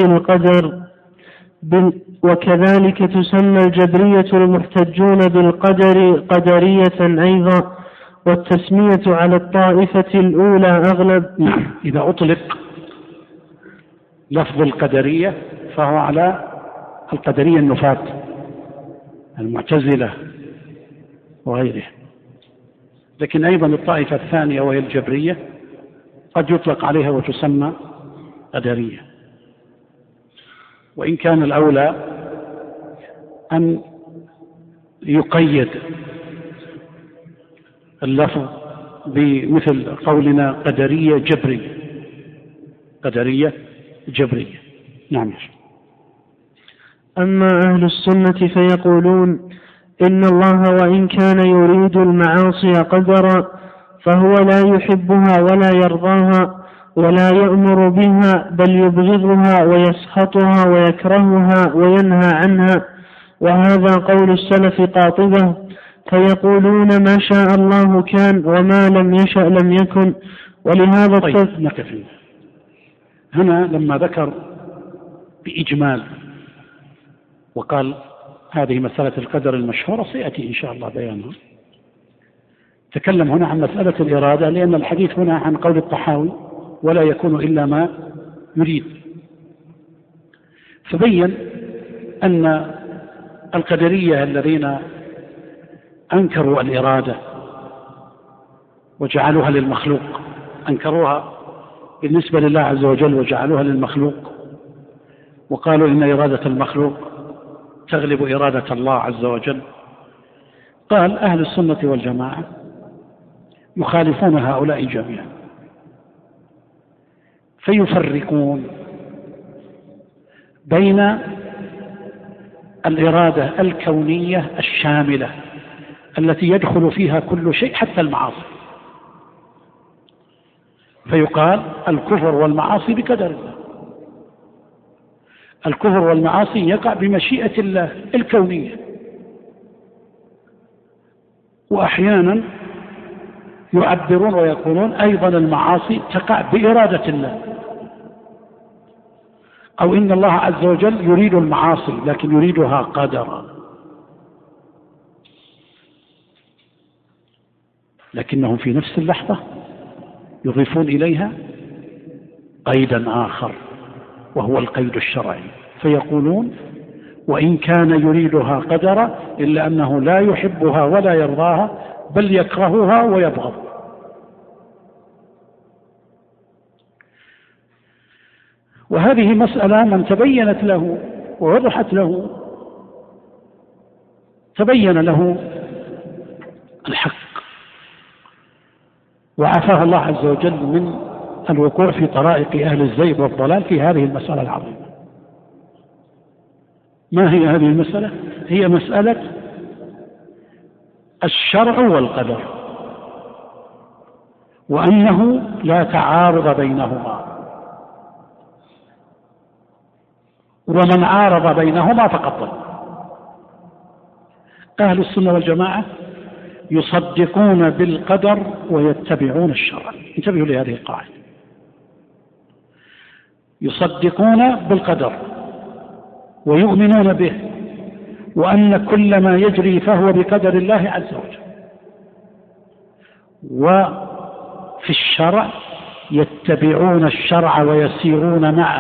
بالقدر قدرية أيضا، والتسمية على الطائفة الأولى أغلب. نعم، إذا أطلق لفظ القدرية فهو على القدرية النفاة المعتزلة وغيره، لكن أيضا الطائفة الثانية وهي الجبرية قد يطلق عليها وتسمى قدرية، وإن كان الأولى أن يقيد اللفظ بمثل قولنا قدرية جبرية، قدرية جبرية. نعم. أما أهل السنة فيقولون إن الله وإن كان يريد المعاصي قدرا فهو لا يحبها ولا يرضاها ولا يأمر بها، بل يبغضها ويسخطها ويكرهها وينهى عنها، وهذا قول السلف قاطبة. فيقولون ما شاء الله كان وما لم يشأ لم يكن. ولهذا نقف هنا لما ذكر بإجمال وقال هذه مسألة القدر المشهورة سيأتي إن شاء الله بيانها. تكلم هنا عن مسألة الإرادة، لأن الحديث هنا عن قول الطحاوي ولا يكون إلا ما يريد، فبين أن القدرية الذين أنكروا الإرادة وجعلوها للمخلوق، أنكروها بالنسبة لله عز وجل وجعلوها للمخلوق، وقالوا إن إرادة المخلوق تغلب إرادة الله عز وجل. قال أهل السنة والجماعة يخالفون هؤلاء جميعا، فيفرقون بين الإرادة الكونية الشاملة التي يدخل فيها كل شيء حتى المعاصي، فيقال الكفر والمعاصي بقدر الله، الكفر والمعاصي يقع بمشيئة الله الكونية، وأحيانا يعبرون ويقولون أيضا المعاصي تقع بإرادة الله، أو إن الله عز وجل يريد المعاصي لكن يريدها قدرا، لكنهم في نفس اللحظة يضيفون إليها قيدا آخر وهو القيد الشرعي، فيقولون وإن كان يريدها قدرا إلا أنه لا يحبها ولا يرضاها بل يكرهها ويبغض. وهذه مسألة من تبينت له ووضحت له تبين له الحق وعافاه الله عز وجل من الوقوع في طرائق أهل الزيغ والضلال في هذه المسألة العظيمة. ما هي هذه المسألة؟ هي مسألة الشرع والقدر، وأنه لا تعارض بينهما، ومن عارض بينهما فقد ضل. أهل السنة والجماعة يصدقون بالقدر ويتبعون الشرع. انتبهوا لهذه القاعدة، يصدقون بالقدر ويؤمنون به، وأن كل ما يجري فهو بقدر الله عز وجل. وفي الشرع يتبعون الشرع ويسيرون معه،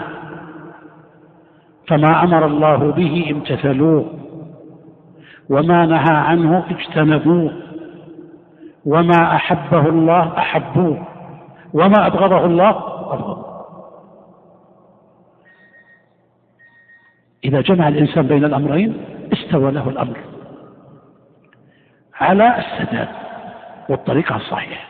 فما أمر الله به امتثلوه، وما نهى عنه اجتنبوه، وما أحبه الله أحبوه، وما أبغضه الله أبغضه. إذا جمع الإنسان بين الأمرين استوى له الأمر، على السداد والطريقة الصحيحة.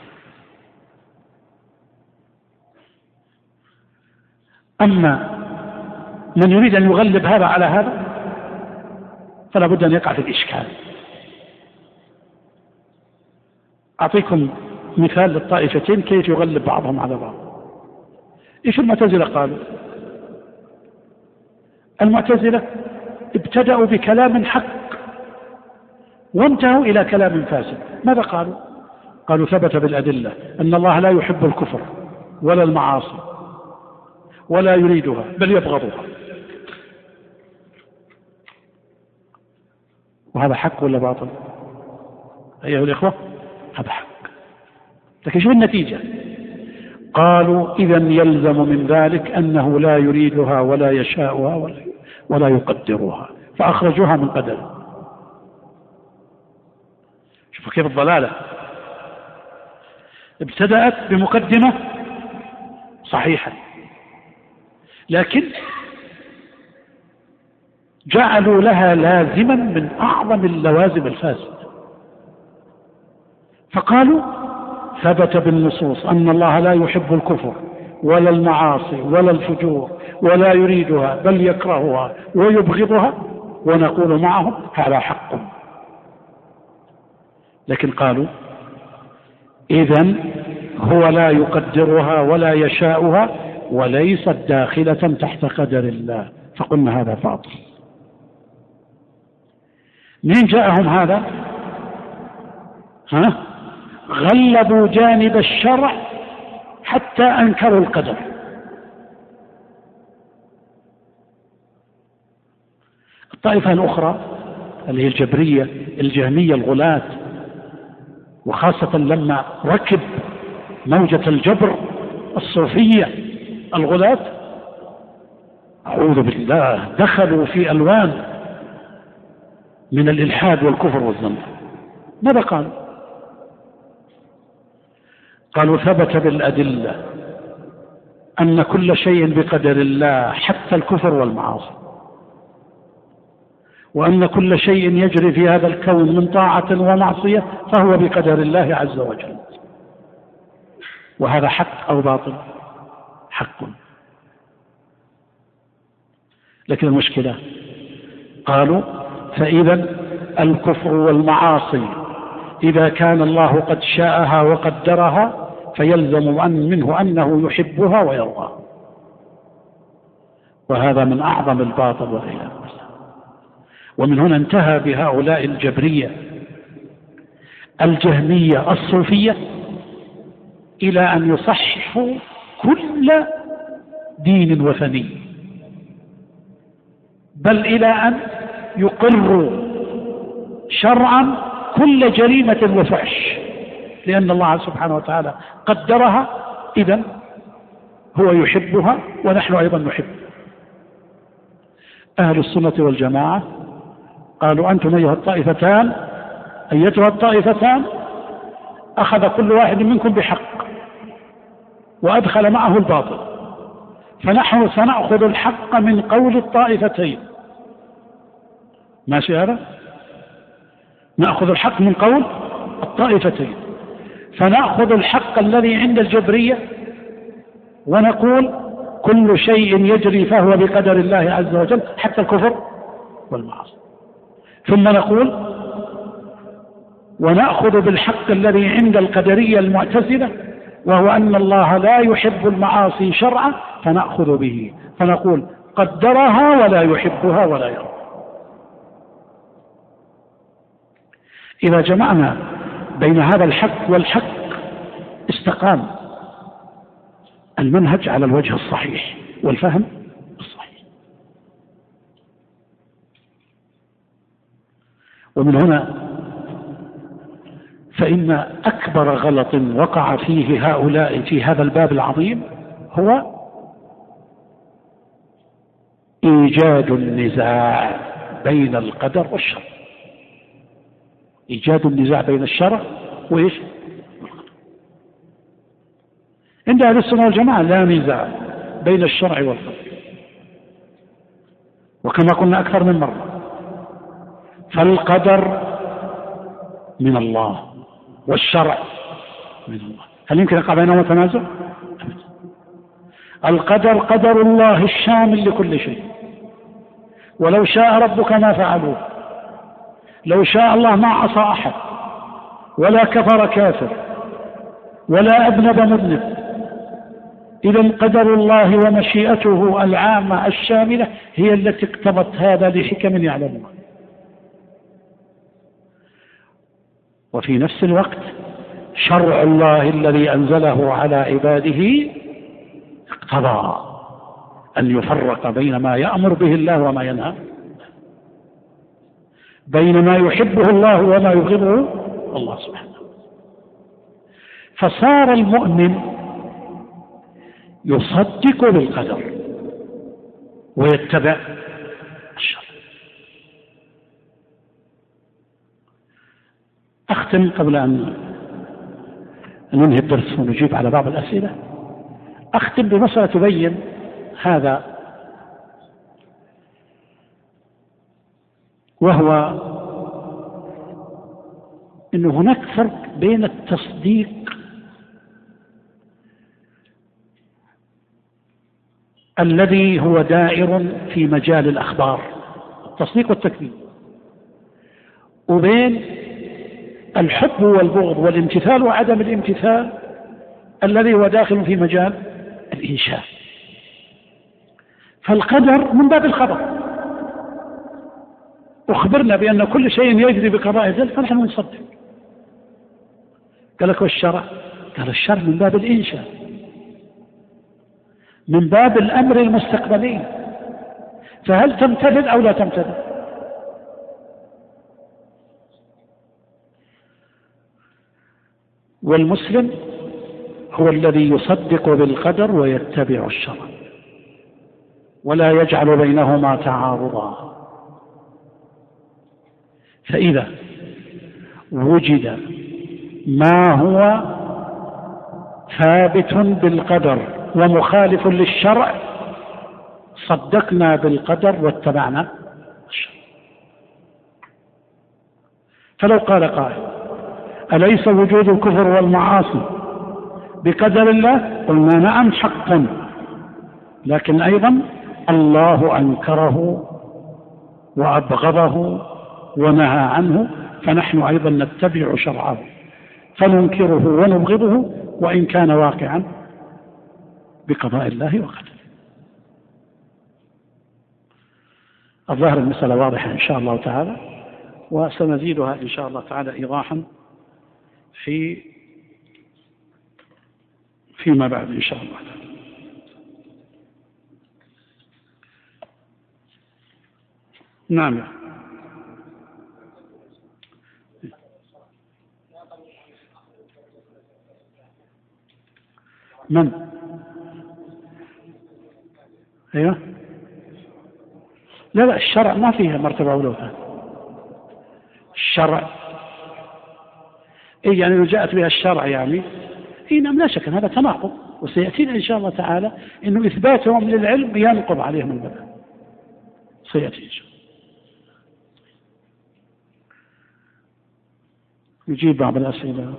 أما من يريد أن يغلب هذا على هذا فلا بد أن يقع في الإشكال. أعطيكم مثال للطائفتين كيف يغلب بعضهم على بعض. إيش المعتزلة قالوا؟ المعتزلة ابتدأوا بكلام حق وانتهوا إلى كلام فاسد. ماذا قالوا؟ قالوا ثبت بالأدلة أن الله لا يحب الكفر ولا المعاصي ولا يريدها بل يبغضها. وهذا حق ولا باطل أيها الإخوة؟ هذا حق. لكن شو النتيجة؟ قالوا إذن يلزم من ذلك أنه لا يريدها ولا يشاءها ولا يقدرها، فأخرجوها من قدره. شوفوا كيف الضلالة ابتدأت بمقدمة صحيحة، لكن جعلوا لها لازما من أعظم اللوازم الفاسدة، فقالوا ثبت بالنصوص أن الله لا يحب الكفر ولا المعاصي ولا الفجور ولا يريدها بل يكرهها ويبغضها، ونقول معهم هذا حق. لكن قالوا إذن هو لا يقدرها ولا يشاؤها وليست داخلة تحت قدر الله، فقلنا هذا باطل. من جاءهم هذا؟ غلبوا جانب الشرع حتى أنكروا القدر. الطائفة الأخرى اللي هي الجبرية الجهمية الغلاة، وخاصة لما ركب موجة الجبر الصوفية الغلاة، أعوذ بالله، دخلوا في ألوان من الإلحاد والكفر والزندقة. ماذا قالوا؟ قالوا ثبت بالأدلة أن كل شيء بقدر الله حتى الكفر والمعاصي، وأن كل شيء يجري في هذا الكون من طاعة ومعصية فهو بقدر الله عز وجل. وهذا حق أو باطل؟ حق. لكن المشكلة قالوا فإذا الكفر والمعاصي إذا كان الله قد شاءها وقدرها فيلزم منه أنه يحبها ويرضاها، وهذا من أعظم الباطل والعياذ بالله. ومن هنا انتهى بهؤلاء الجبرية الجهمية الصوفية إلى أن يصححوا كل دين وثني، بل إلى أن يقروا شرعا كل جريمة وفحش، لأن الله سبحانه وتعالى قدرها، إذن هو يحبها ونحن أيضا نحب. أهل السنة والجماعة قالوا أنتم أيها الطائفتان أخذ كل واحد منكم بحق وأدخل معه الباطل، فنحن سنأخذ الحق من قول الطائفتين. ماشي هذا؟ نأخذ الحق من قول الطائفتين، فنأخذ الحق الذي عند الجبرية ونقول كل شيء يجري فهو بقدر الله عز وجل حتى الكفر والمعاصي، ثم نقول ونأخذ بالحق الذي عند القدرية المعتزلة وهو أن الله لا يحب المعاصي شرعا، فنأخذ به فنقول قدرها ولا يحبها ولا يرضى. إذا جمعنا بين هذا الحق والحق استقام المنهج على الوجه الصحيح والفهم الصحيح. ومن هنا فإن أكبر غلط وقع فيه هؤلاء في هذا الباب العظيم هو إيجاد النزاع بين القدر والشرع. إيجاد النزاع بين الشرع وإيش؟ عند أهل السنة والجماعة لا نزاع بين الشرع والقدر، وكما قلنا أكثر من مرة، فالقدر من الله والشرع من الله. هل يمكن يقع بينهما تنازع؟ القدر قدر الله الشامل لكل شيء، ولو شاء ربك ما فعلوه، لو شاء الله ما عصى أحد ولا كفر كافر ولا أذنب مذنب. إذا قدر الله ومشيئته العامة الشاملة هي التي اقتضت هذا لحكم يعلمها. وفي نفس الوقت شرع الله الذي أنزله على عباده اقتضى أن يفرق بين ما يأمر به الله وما ينهى، بين ما يحبه الله وما يبغضه الله سبحانه. فصار المؤمن يصدق بالقدر ويتبع الشرع. أختم قبل أن ننهي الدرس ونجيب على بعض الأسئلة. أختم بمسألة تبين هذا، وهو أن هناك فرق بين التصديق الذي هو دائر في مجال الأخبار، التصديق والتكذيب، وبين الحب والبغض والامتثال وعدم الامتثال الذي هو داخل في مجال الإنشاء. فالقدر من باب الخبر، أخبرنا بأن كل شيء يجري بقضاء ذلك فنحن نصدق. قال لك والشرع؟ قال الشرع من باب الإنشاء، من باب الأمر المستقبلي، فهل تمتثل أو لا تمتثل؟ والمسلم هو الذي يصدق بالقدر ويتبع الشرع ولا يجعل بينهما تعارضا. فإذا وجد ما هو ثابت بالقدر ومخالف للشرع صدقنا بالقدر واتبعنا الشرع. فلو قال قائل أليس وجود الكفر والمعاصي بقدر الله؟ قلنا نعم حقا، لكن أيضا الله أنكره وأبغضه ونهى عنه، فنحن أيضا نتبع شرعه فننكره ونبغضه وإن كان واقعا بقضاء الله وقدره. الظاهر المسألة واضحة إن شاء الله تعالى، وسنزيدها إن شاء الله تعالى إيضاحا فيما بعد إن شاء الله. نعم. من؟ أيوه. لا الشرع ما فيها مرتبة أولى وثانية. الشرع يعني لو جاءت بها الشرع يعني نعم لا شك هذا تناقض، وسيأتينا إن شاء الله تعالى إنه إثباتهم للعلم ينقض عليهم البدء، سيأتي إن شاء الله. نجيب بعض الأسئلة.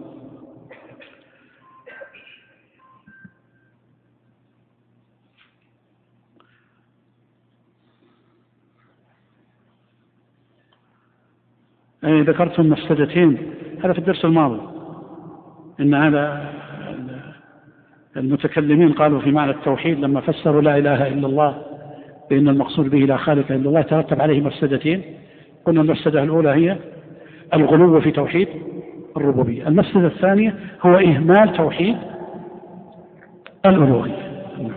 ذكرتم مفسدتين، هذا في الدرس الماضي، إن هذا المتكلمين قالوا في معنى التوحيد لما فسروا لا إله إلا الله بأن المقصود به لا خالق إلا الله ترتب عليه مفسدتين. قلنا المفسدة الأولى هي الغلو في توحيد الربوبية، المفسدة الثانية هو إهمال توحيد الألوهية.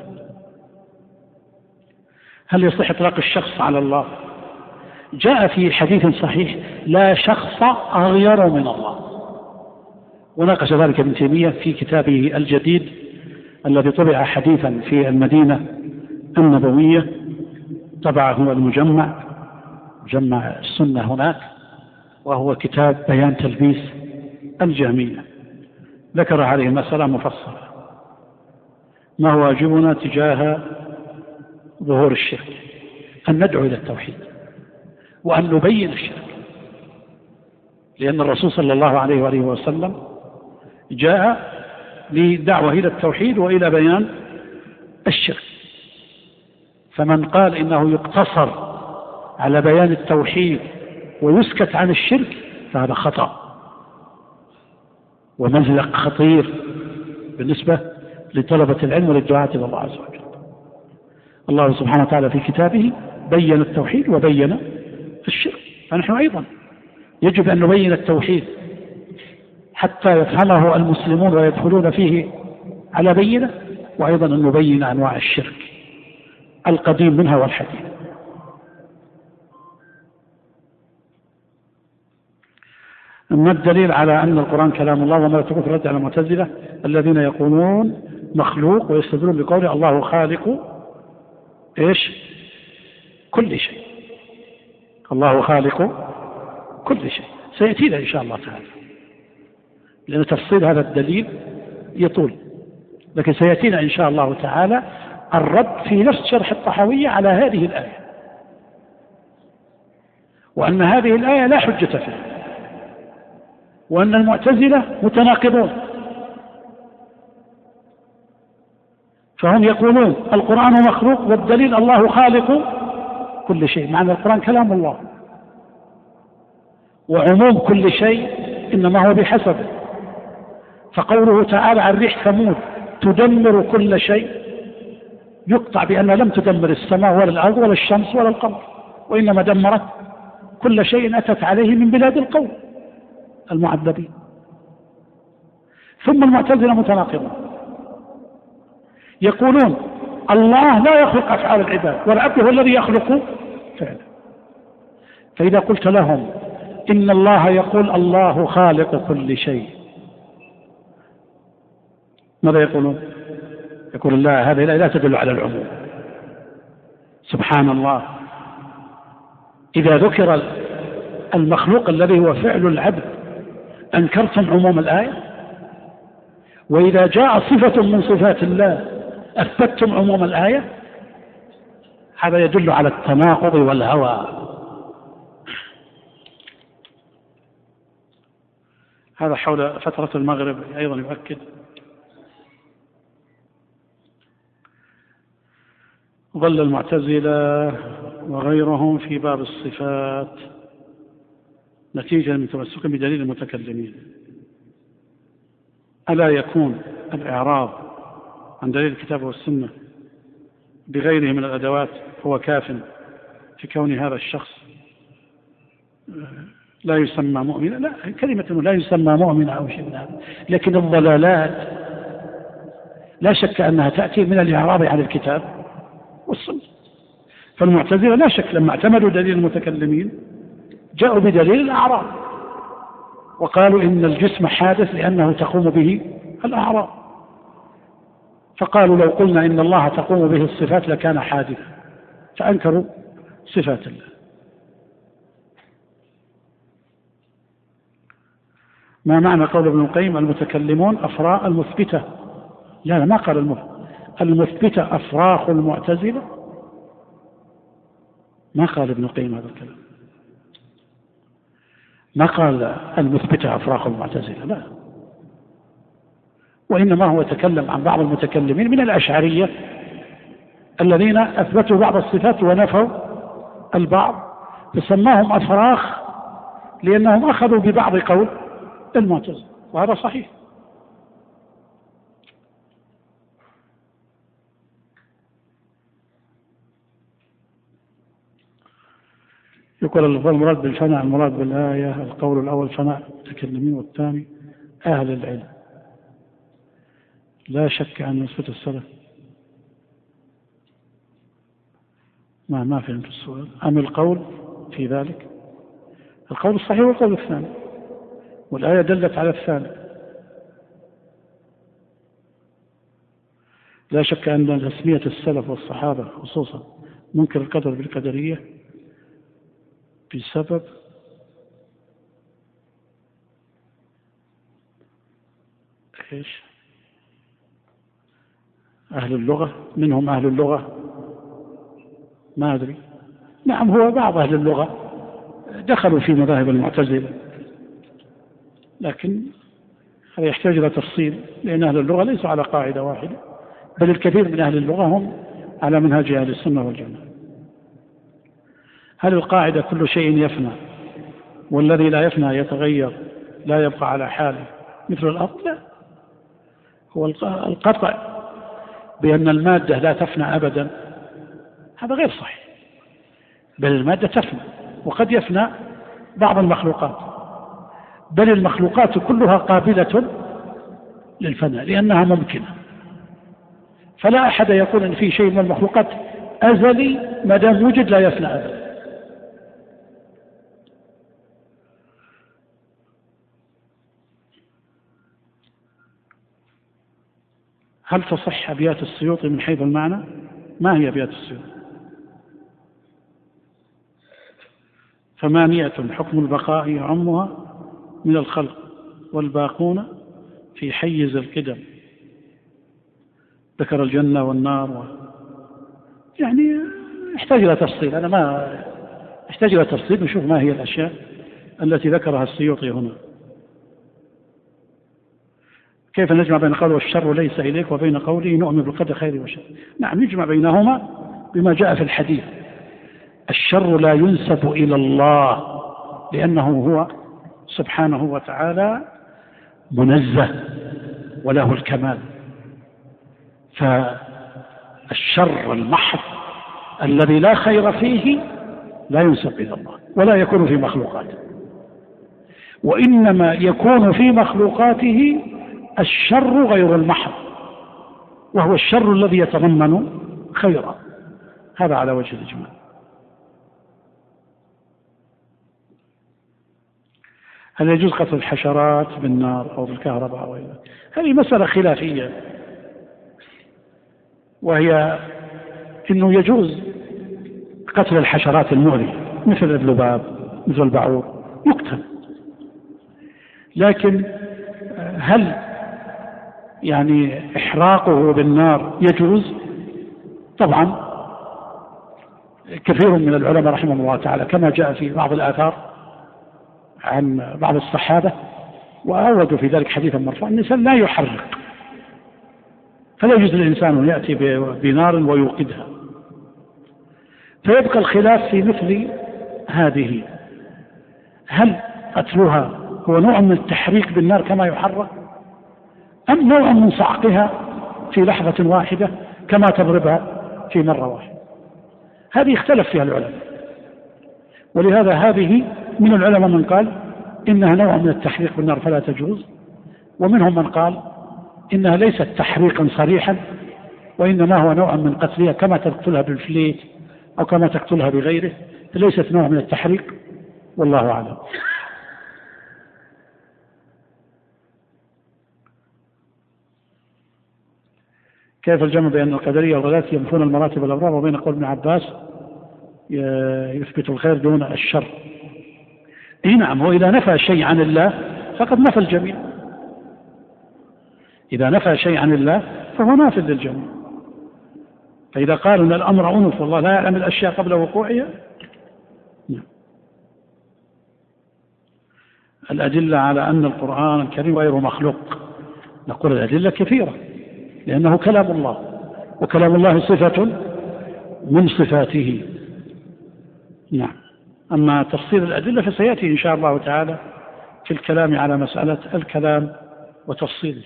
هل يصح إطلاق الشخص على الله؟ جاء في حديث صحيح لا شخص أغير من الله، وناقش ذلك ابن تيمية في كتابه الجديد الذي طبع حديثا في المدينة النبوية، طبعه المجمع السنة هناك، وهو كتاب بيان تلبيس الجهمية. ذكر هذه المسألة مفصلة، ما هو واجبنا تجاه ظهور الشرك؟ أن ندعو إلى التوحيد وأن نبين الشرك. لأن الرسول صلى الله عليه وآله وسلم جاء للدعوة إلى التوحيد وإلى بيان الشرك، فمن قال إنه يقتصر على بيان التوحيد ويسكت عن الشرك فهذا خطأ ومزلق خطير بالنسبة لطلبة العلم وللدعاة إلى الله عز وجل. الله سبحانه وتعالى في كتابه بين التوحيد وبين الشرك، فنحن أيضا يجب أن نبين التوحيد حتى يفهمه المسلمون ويدخلون فيه على بينة، وأيضا أن نبين أنواع الشرك القديم منها والحديث. ما الدليل على أن القرآن كلام الله وما تقول في الرد على المعتزلة الذين يقولون مخلوق ويستدلون بقوله الله خالق إيش كل شيء؟ الله خالق كل شيء سيأتينا إن شاء الله تعالى، لأن تفصيل هذا الدليل يطول، لكن سيأتينا إن شاء الله تعالى الرد في نفس شرح الطحاوية على هذه الآية، وأن هذه الآية لا حجة فيها، وأن المعتزلة متناقضون، فهم يقولون القرآن مخلوق والدليل الله خالق كل شيء، مع أن القرآن كلام الله، وعموم كل شيء إنما هو بحسبه، فقوله تعالى عن ريح ثمود تدمر كل شيء يقطع بأنها لم تدمر السماء ولا الأرض ولا الشمس ولا القمر، وإنما دمرت كل شيء أتت عليه من بلاد القوم المعذبين. ثم المعتزلة متناقضون يقولون الله لا يخلق أفعال العباد والعبد هو الذي يخلق فعله، فإذا قلت لهم إن الله يقول الله خالق كل شيء ماذا يقولون؟ يقول لا، هذه لا تدل على العموم. سبحان الله، إذا ذكر المخلوق الذي هو فعل العبد أنكرتم عموم الآية، وإذا جاء صفة من صفات الله أثبتتم عموم الآية. هذا يدل على التناقض والهوى. هذا حول فترة المغرب أيضا يؤكد. ظل المعتزلة وغيرهم في باب الصفات نتيجة من تمسك بدليل المتكلمين. ألا يكون الإعراض عن دليل الكتاب والسنة بغيره من الأدوات هو كاف في كون هذا الشخص لا يسمى مؤمنا؟ لا، كلمة لا يسمى مؤمنا أو شيء من هذا، لكن الضلالات لا شك أنها تأتي من الإعراض عن الكتاب والسنة. فالمعتزلة لا شك لما اعتمدوا دليل المتكلمين جاءوا بدليل الأعراض وقالوا إن الجسم حادث لأنه تقوم به الأعراض، فقالوا لو قلنا إن الله تقوم به الصفات لكان حادثا، فأنكروا صفات الله. ما معنى قول ابن القيم المتكلمون أفراء المثبتة؟ لا، ما قال المثبتة أفراخ المعتزلة، ما قال ابن القيم هذا الكلام، ما قال المثبتة أفراخ المعتزلة، لا، وإنما هو تكلم عن بعض المتكلمين من الأشعرية الذين أثبتوا بعض الصفات ونفوا البعض، فسماهم أفراخ لأنهم أخذوا ببعض قول المعتزلة، وهذا صحيح. يقول المراد بالفناء المراد بالآية القول الأول فناء المتكلمين والثاني أهل العلم. لا شك أن نسبة السلف. ما فهمت السؤال. أم القول في ذلك؟ القول الصحيح والقول الثاني، والآية دلت على الثاني. لا شك أن تسمية السلف والصحابة خصوصا منكر القدر بالقدرية بسبب إيش؟ أهل اللغة، منهم أهل اللغة، ما أدري. نعم، هو بعض أهل اللغة دخلوا في مذاهب المعتزلة لكن هذا يحتاج إلى تفصيل، لأن أهل اللغة ليسوا على قاعدة واحدة، بل الكثير من أهل اللغة هم على منهج أهل السنة والجماعة. هل القاعدة كل شيء يفنى والذي لا يفنى يتغير لا يبقى على حاله مثل الأرض؟ لا، هو القطع بأن المادة لا تفنى أبدا هذا غير صحيح، بل المادة تفنى، وقد يفنى بعض المخلوقات، بل المخلوقات كلها قابلة للفناء لأنها ممكنة. فلا أحد يقول أن في شيء من المخلوقات أزلي ما دام وجد لا يفنى أبدا. هل تصح أبيات السيوطي من حيث المعنى؟ ما هي أبيات السيوطي؟ 8 حكم البقاء يعمها من الخلق والباقون في حيز القدم، ذكر الجنة والنار يعني يحتاج إلى تفصيل، أنا ما يحتاج إلى تفصيل نشوف ما هي الأشياء التي ذكرها السيوطي هنا. كيف نجمع بين قول والشر ليس إليك وبين قوله نؤمن بالقدر خير وشر؟ نعم نجمع بينهما بما جاء في الحديث. الشر لا ينسب إلى الله لأنه هو سبحانه وتعالى منزه وله الكمال، فالشر المحض الذي لا خير فيه لا ينسب إلى الله ولا يكون في مخلوقاته، وإنما يكون في مخلوقاته الشر غير المحض، وهو الشر الذي يتضمن خيرا. هذا على وجه الإجمال. هل يجوز قتل الحشرات بالنار أو بالكهرباء أو غيره؟ هذه مسألة خلافية، وهي أنه يجوز قتل الحشرات المؤذية مثل الذباب مثل البعوض يقتل، لكن هل يعني إحراقه بالنار يجوز؟ طبعا كثير من العلماء رحمه الله تعالى كما جاء في بعض الآثار عن بعض الصحابة وأوردوا في ذلك حديثا مرفوعا الإنسان لا يحرق، فلا يجوز للإنسان أن يأتي بنار ويوقدها. فيبقى الخلاف في مثل هذه، هل قتلها هو نوع من التحريق بالنار كما يحرق، أم نوع من صعقها في لحظة واحدة كما تضربها في مرة واحدة؟ هذه اختلف فيها العلماء، ولهذا هذه من العلماء من قال إنها نوع من التحريق بالنار فلا تجوز، ومنهم من قال إنها ليست تحريقا صريحا وإنما هو نوع من قتلها كما تقتلها بالفليت أو كما تقتلها بغيره، ليست نوع من التحريق، والله أعلم. كيف الجمع بين القدرية والغلاة ينفون المراتب والأبرار وبين قول ابن عباس يثبت الخير دون الشر؟ اي نعم، وإذا نفى شيء عن الله فقد نفى الجميع، إذا نفى شيء عن الله فهو نافذ للجميع. فإذا قالوا أن الأمر أنف والله لا يعلم الأشياء قبل وقوعها، نعم. الأدلة على أن القرآن الكريم غير مخلوق، نقول الأدلة كثيرة لأنه كلام الله، وكلام الله صفة من صفاته، نعم. أما تفصيل الأدلة فسيأتي إن شاء الله تعالى في الكلام على مسألة الكلام وتفصيله.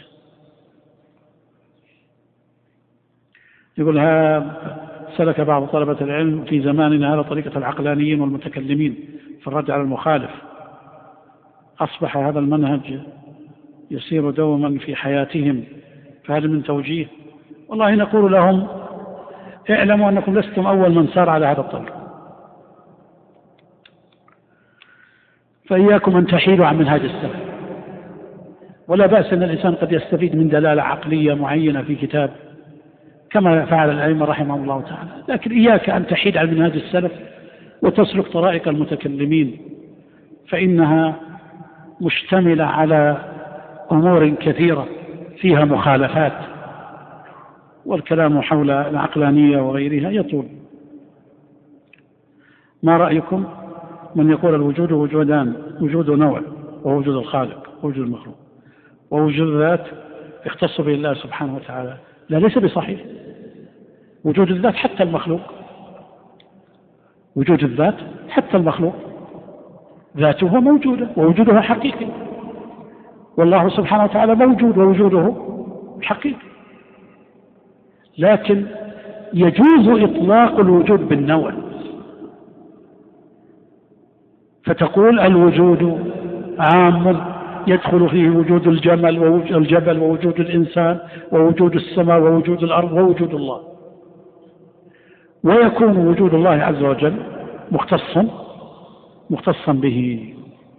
يقول سلك بعض طلبة العلم في زماننا هذا طريقة العقلانيين والمتكلمين في الرد على المخالف، أصبح هذا المنهج يسير دوما في حياتهم، فهذا من توجيه؟ والله نقول لهم اعلموا أنكم لستم أول من سار على هذا الطريق، فإياكم أن تحيلوا عن منهاج السلف، ولا بأس أن الإنسان قد يستفيد من دلالة عقلية معينة في كتاب كما فعل الأئمة رحمهم الله تعالى، لكن إياك أن تحيد عن منهاج السلف وتسلك طرائق المتكلمين، فإنها مشتملة على أمور كثيرة فيها مخالفات، والكلام حول العقلانية وغيرها يطول. ما رأيكم من يقول الوجود وجودان، وجود نوع ووجود الخالق؟ ووجود المخلوق. ووجود الذات يختص به الله سبحانه وتعالى، لا ليس بصحيح. وجود الذات حتى المخلوق، وجود الذات حتى المخلوق ذاته موجودة ووجودها حقيقي، والله سبحانه وتعالى موجود ووجوده حقيقي. لكن يجوز إطلاق الوجود بالنوع، فتقول الوجود عام يدخل فيه وجود الجبل ووجود الإنسان ووجود السماء ووجود الأرض ووجود الله، ويكون وجود الله عز وجل مختصا به.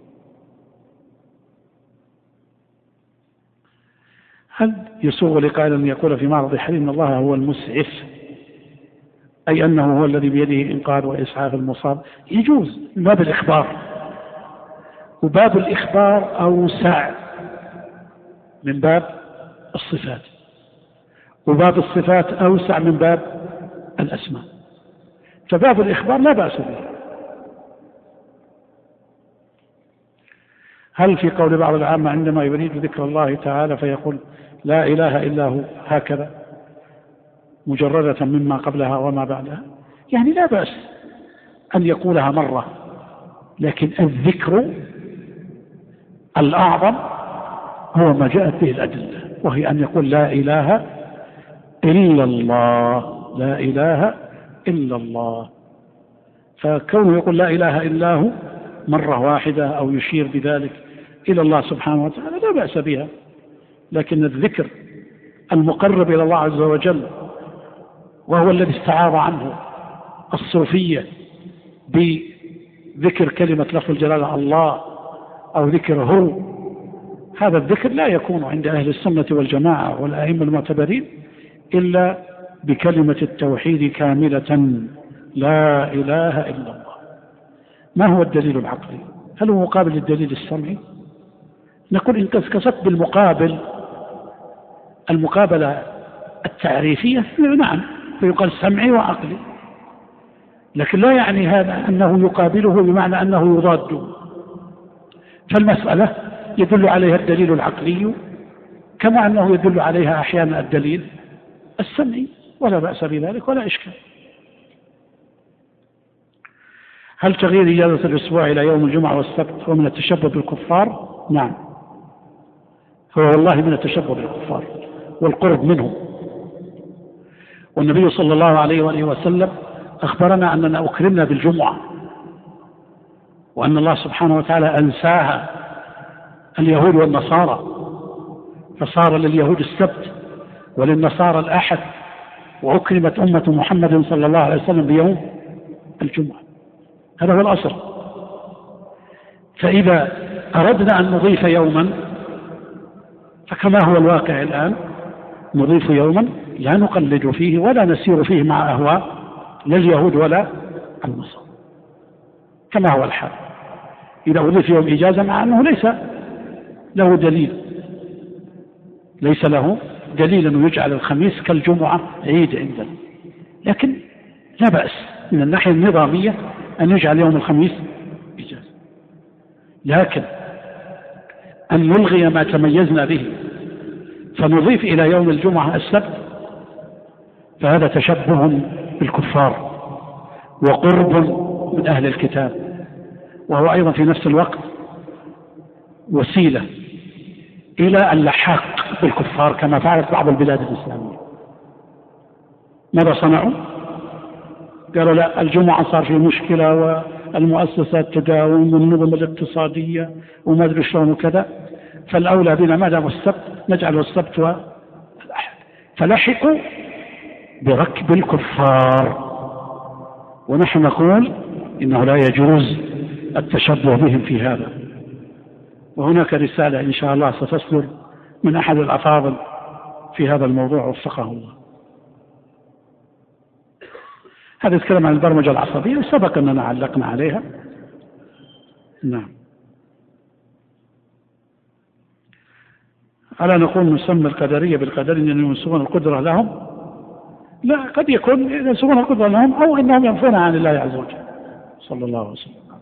هل يسوغ لقائل أن يقول في معرض الحديث أن الله هو المسعف، أي أنه هو الذي بيده إنقاذ وإسعاف المصاب؟ يجوز من باب الإخبار، وباب الإخبار أوسع من باب الصفات، وباب الصفات أوسع من باب الأسماء، فباب الإخبار لا بأس به. هل في قول بعض العامة عندما يريد ذكر الله تعالى فيقول لا إله إلا هو هكذا مجردة مما قبلها وما بعدها؟ يعني لا بأس أن يقولها مرة، لكن الذكر الأعظم هو ما جاءت به الأدلة، وهي أن يقول لا إله إلا الله، لا إله إلا الله. فكونه يقول لا إله إلا هو مرة واحدة أو يشير بذلك إلى الله سبحانه وتعالى لا بأس بها، لكن الذكر المقرب إلى الله عز وجل، وهو الذي استعاض عنه الصوفية بذكر كلمة لفظ الجلالة الله أو ذكر هو، هذا الذكر لا يكون عند أهل السنة والجماعة والأئمة المعتبرين إلا بكلمة التوحيد كاملة لا إله إلا الله. ما هو الدليل العقلي؟ هل هو مقابل للدليل السمعي؟ نقول إن كسبت بالمقابل المقابلة التعريفية نعم، فيقال سمعي وعقلي، لكن لا يعني هذا أنه يقابله بمعنى أنه يضاده. فالمسألة يدل عليها الدليل العقلي كما أنه يدل عليها أحيانا الدليل السمعي، ولا بأس بذلك ولا إشكال. هل تغيير إجازة الأسبوع إلى يوم الجمعة والسبت هو من التشبه بالكفار؟ نعم، هو والله من التشبه بالكفار والقرب منهم. والنبي صلى الله عليه وآله وسلم أخبرنا أننا أكرمنا بالجمعة، وأن الله سبحانه وتعالى أنساها اليهود والنصارى، فصار لليهود السبت وللنصارى الأحد، وأكرمت أمة محمد صلى الله عليه وسلم بيوم الجمعة. هذا هو الأصل. فإذا أردنا أن نضيف يوما فكما هو الواقع الآن نضيف يوما لا نقلد فيه ولا نسير فيه مع أهواء لا اليهود ولا النصارى، كما هو الحال. إذا أضيف يوم إجازة مع أنه ليس له دليل، ليس له دليل أنه يجعل الخميس كالجمعة عيد عندنا، لكن لا بأس من الناحية النظامية أن يجعل يوم الخميس إجازة. لكن أن نلغي ما تميزنا به فنضيف إلى يوم الجمعة السبت فهذا تشبه بالكفار وقرب من أهل الكتاب، وهو أيضا في نفس الوقت وسيلة إلى اللحاق بالكفار كما فعلت بعض البلاد الإسلامية. ماذا صنعوا؟ قالوا لا، الجمعة صار فيه مشكلة والمؤسسات تداوم والنظم الاقتصادية وما أدري شلون وكذا، فالأولى بنا ما دام السبت نجعله السبت والأحد، فلحقوا بركب الكفار. ونحن نقول إنه لا يجوز التشبه بهم في هذا. وهناك رسالة إن شاء الله ستصدر من أحد الأفاضل في هذا الموضوع وفقه الله. هذا يتكلم عن البرمجة العصبية، سبق أننا علقنا عليها. نعم. ألا نقول نسمي القدرية بالقدرين أن ينسبون القدرة لهم؟ لا، قد يكون ينسبون القدرة لهم أو أنهم ينفون عن الله عز وجل. صلى الله عليه وسلم.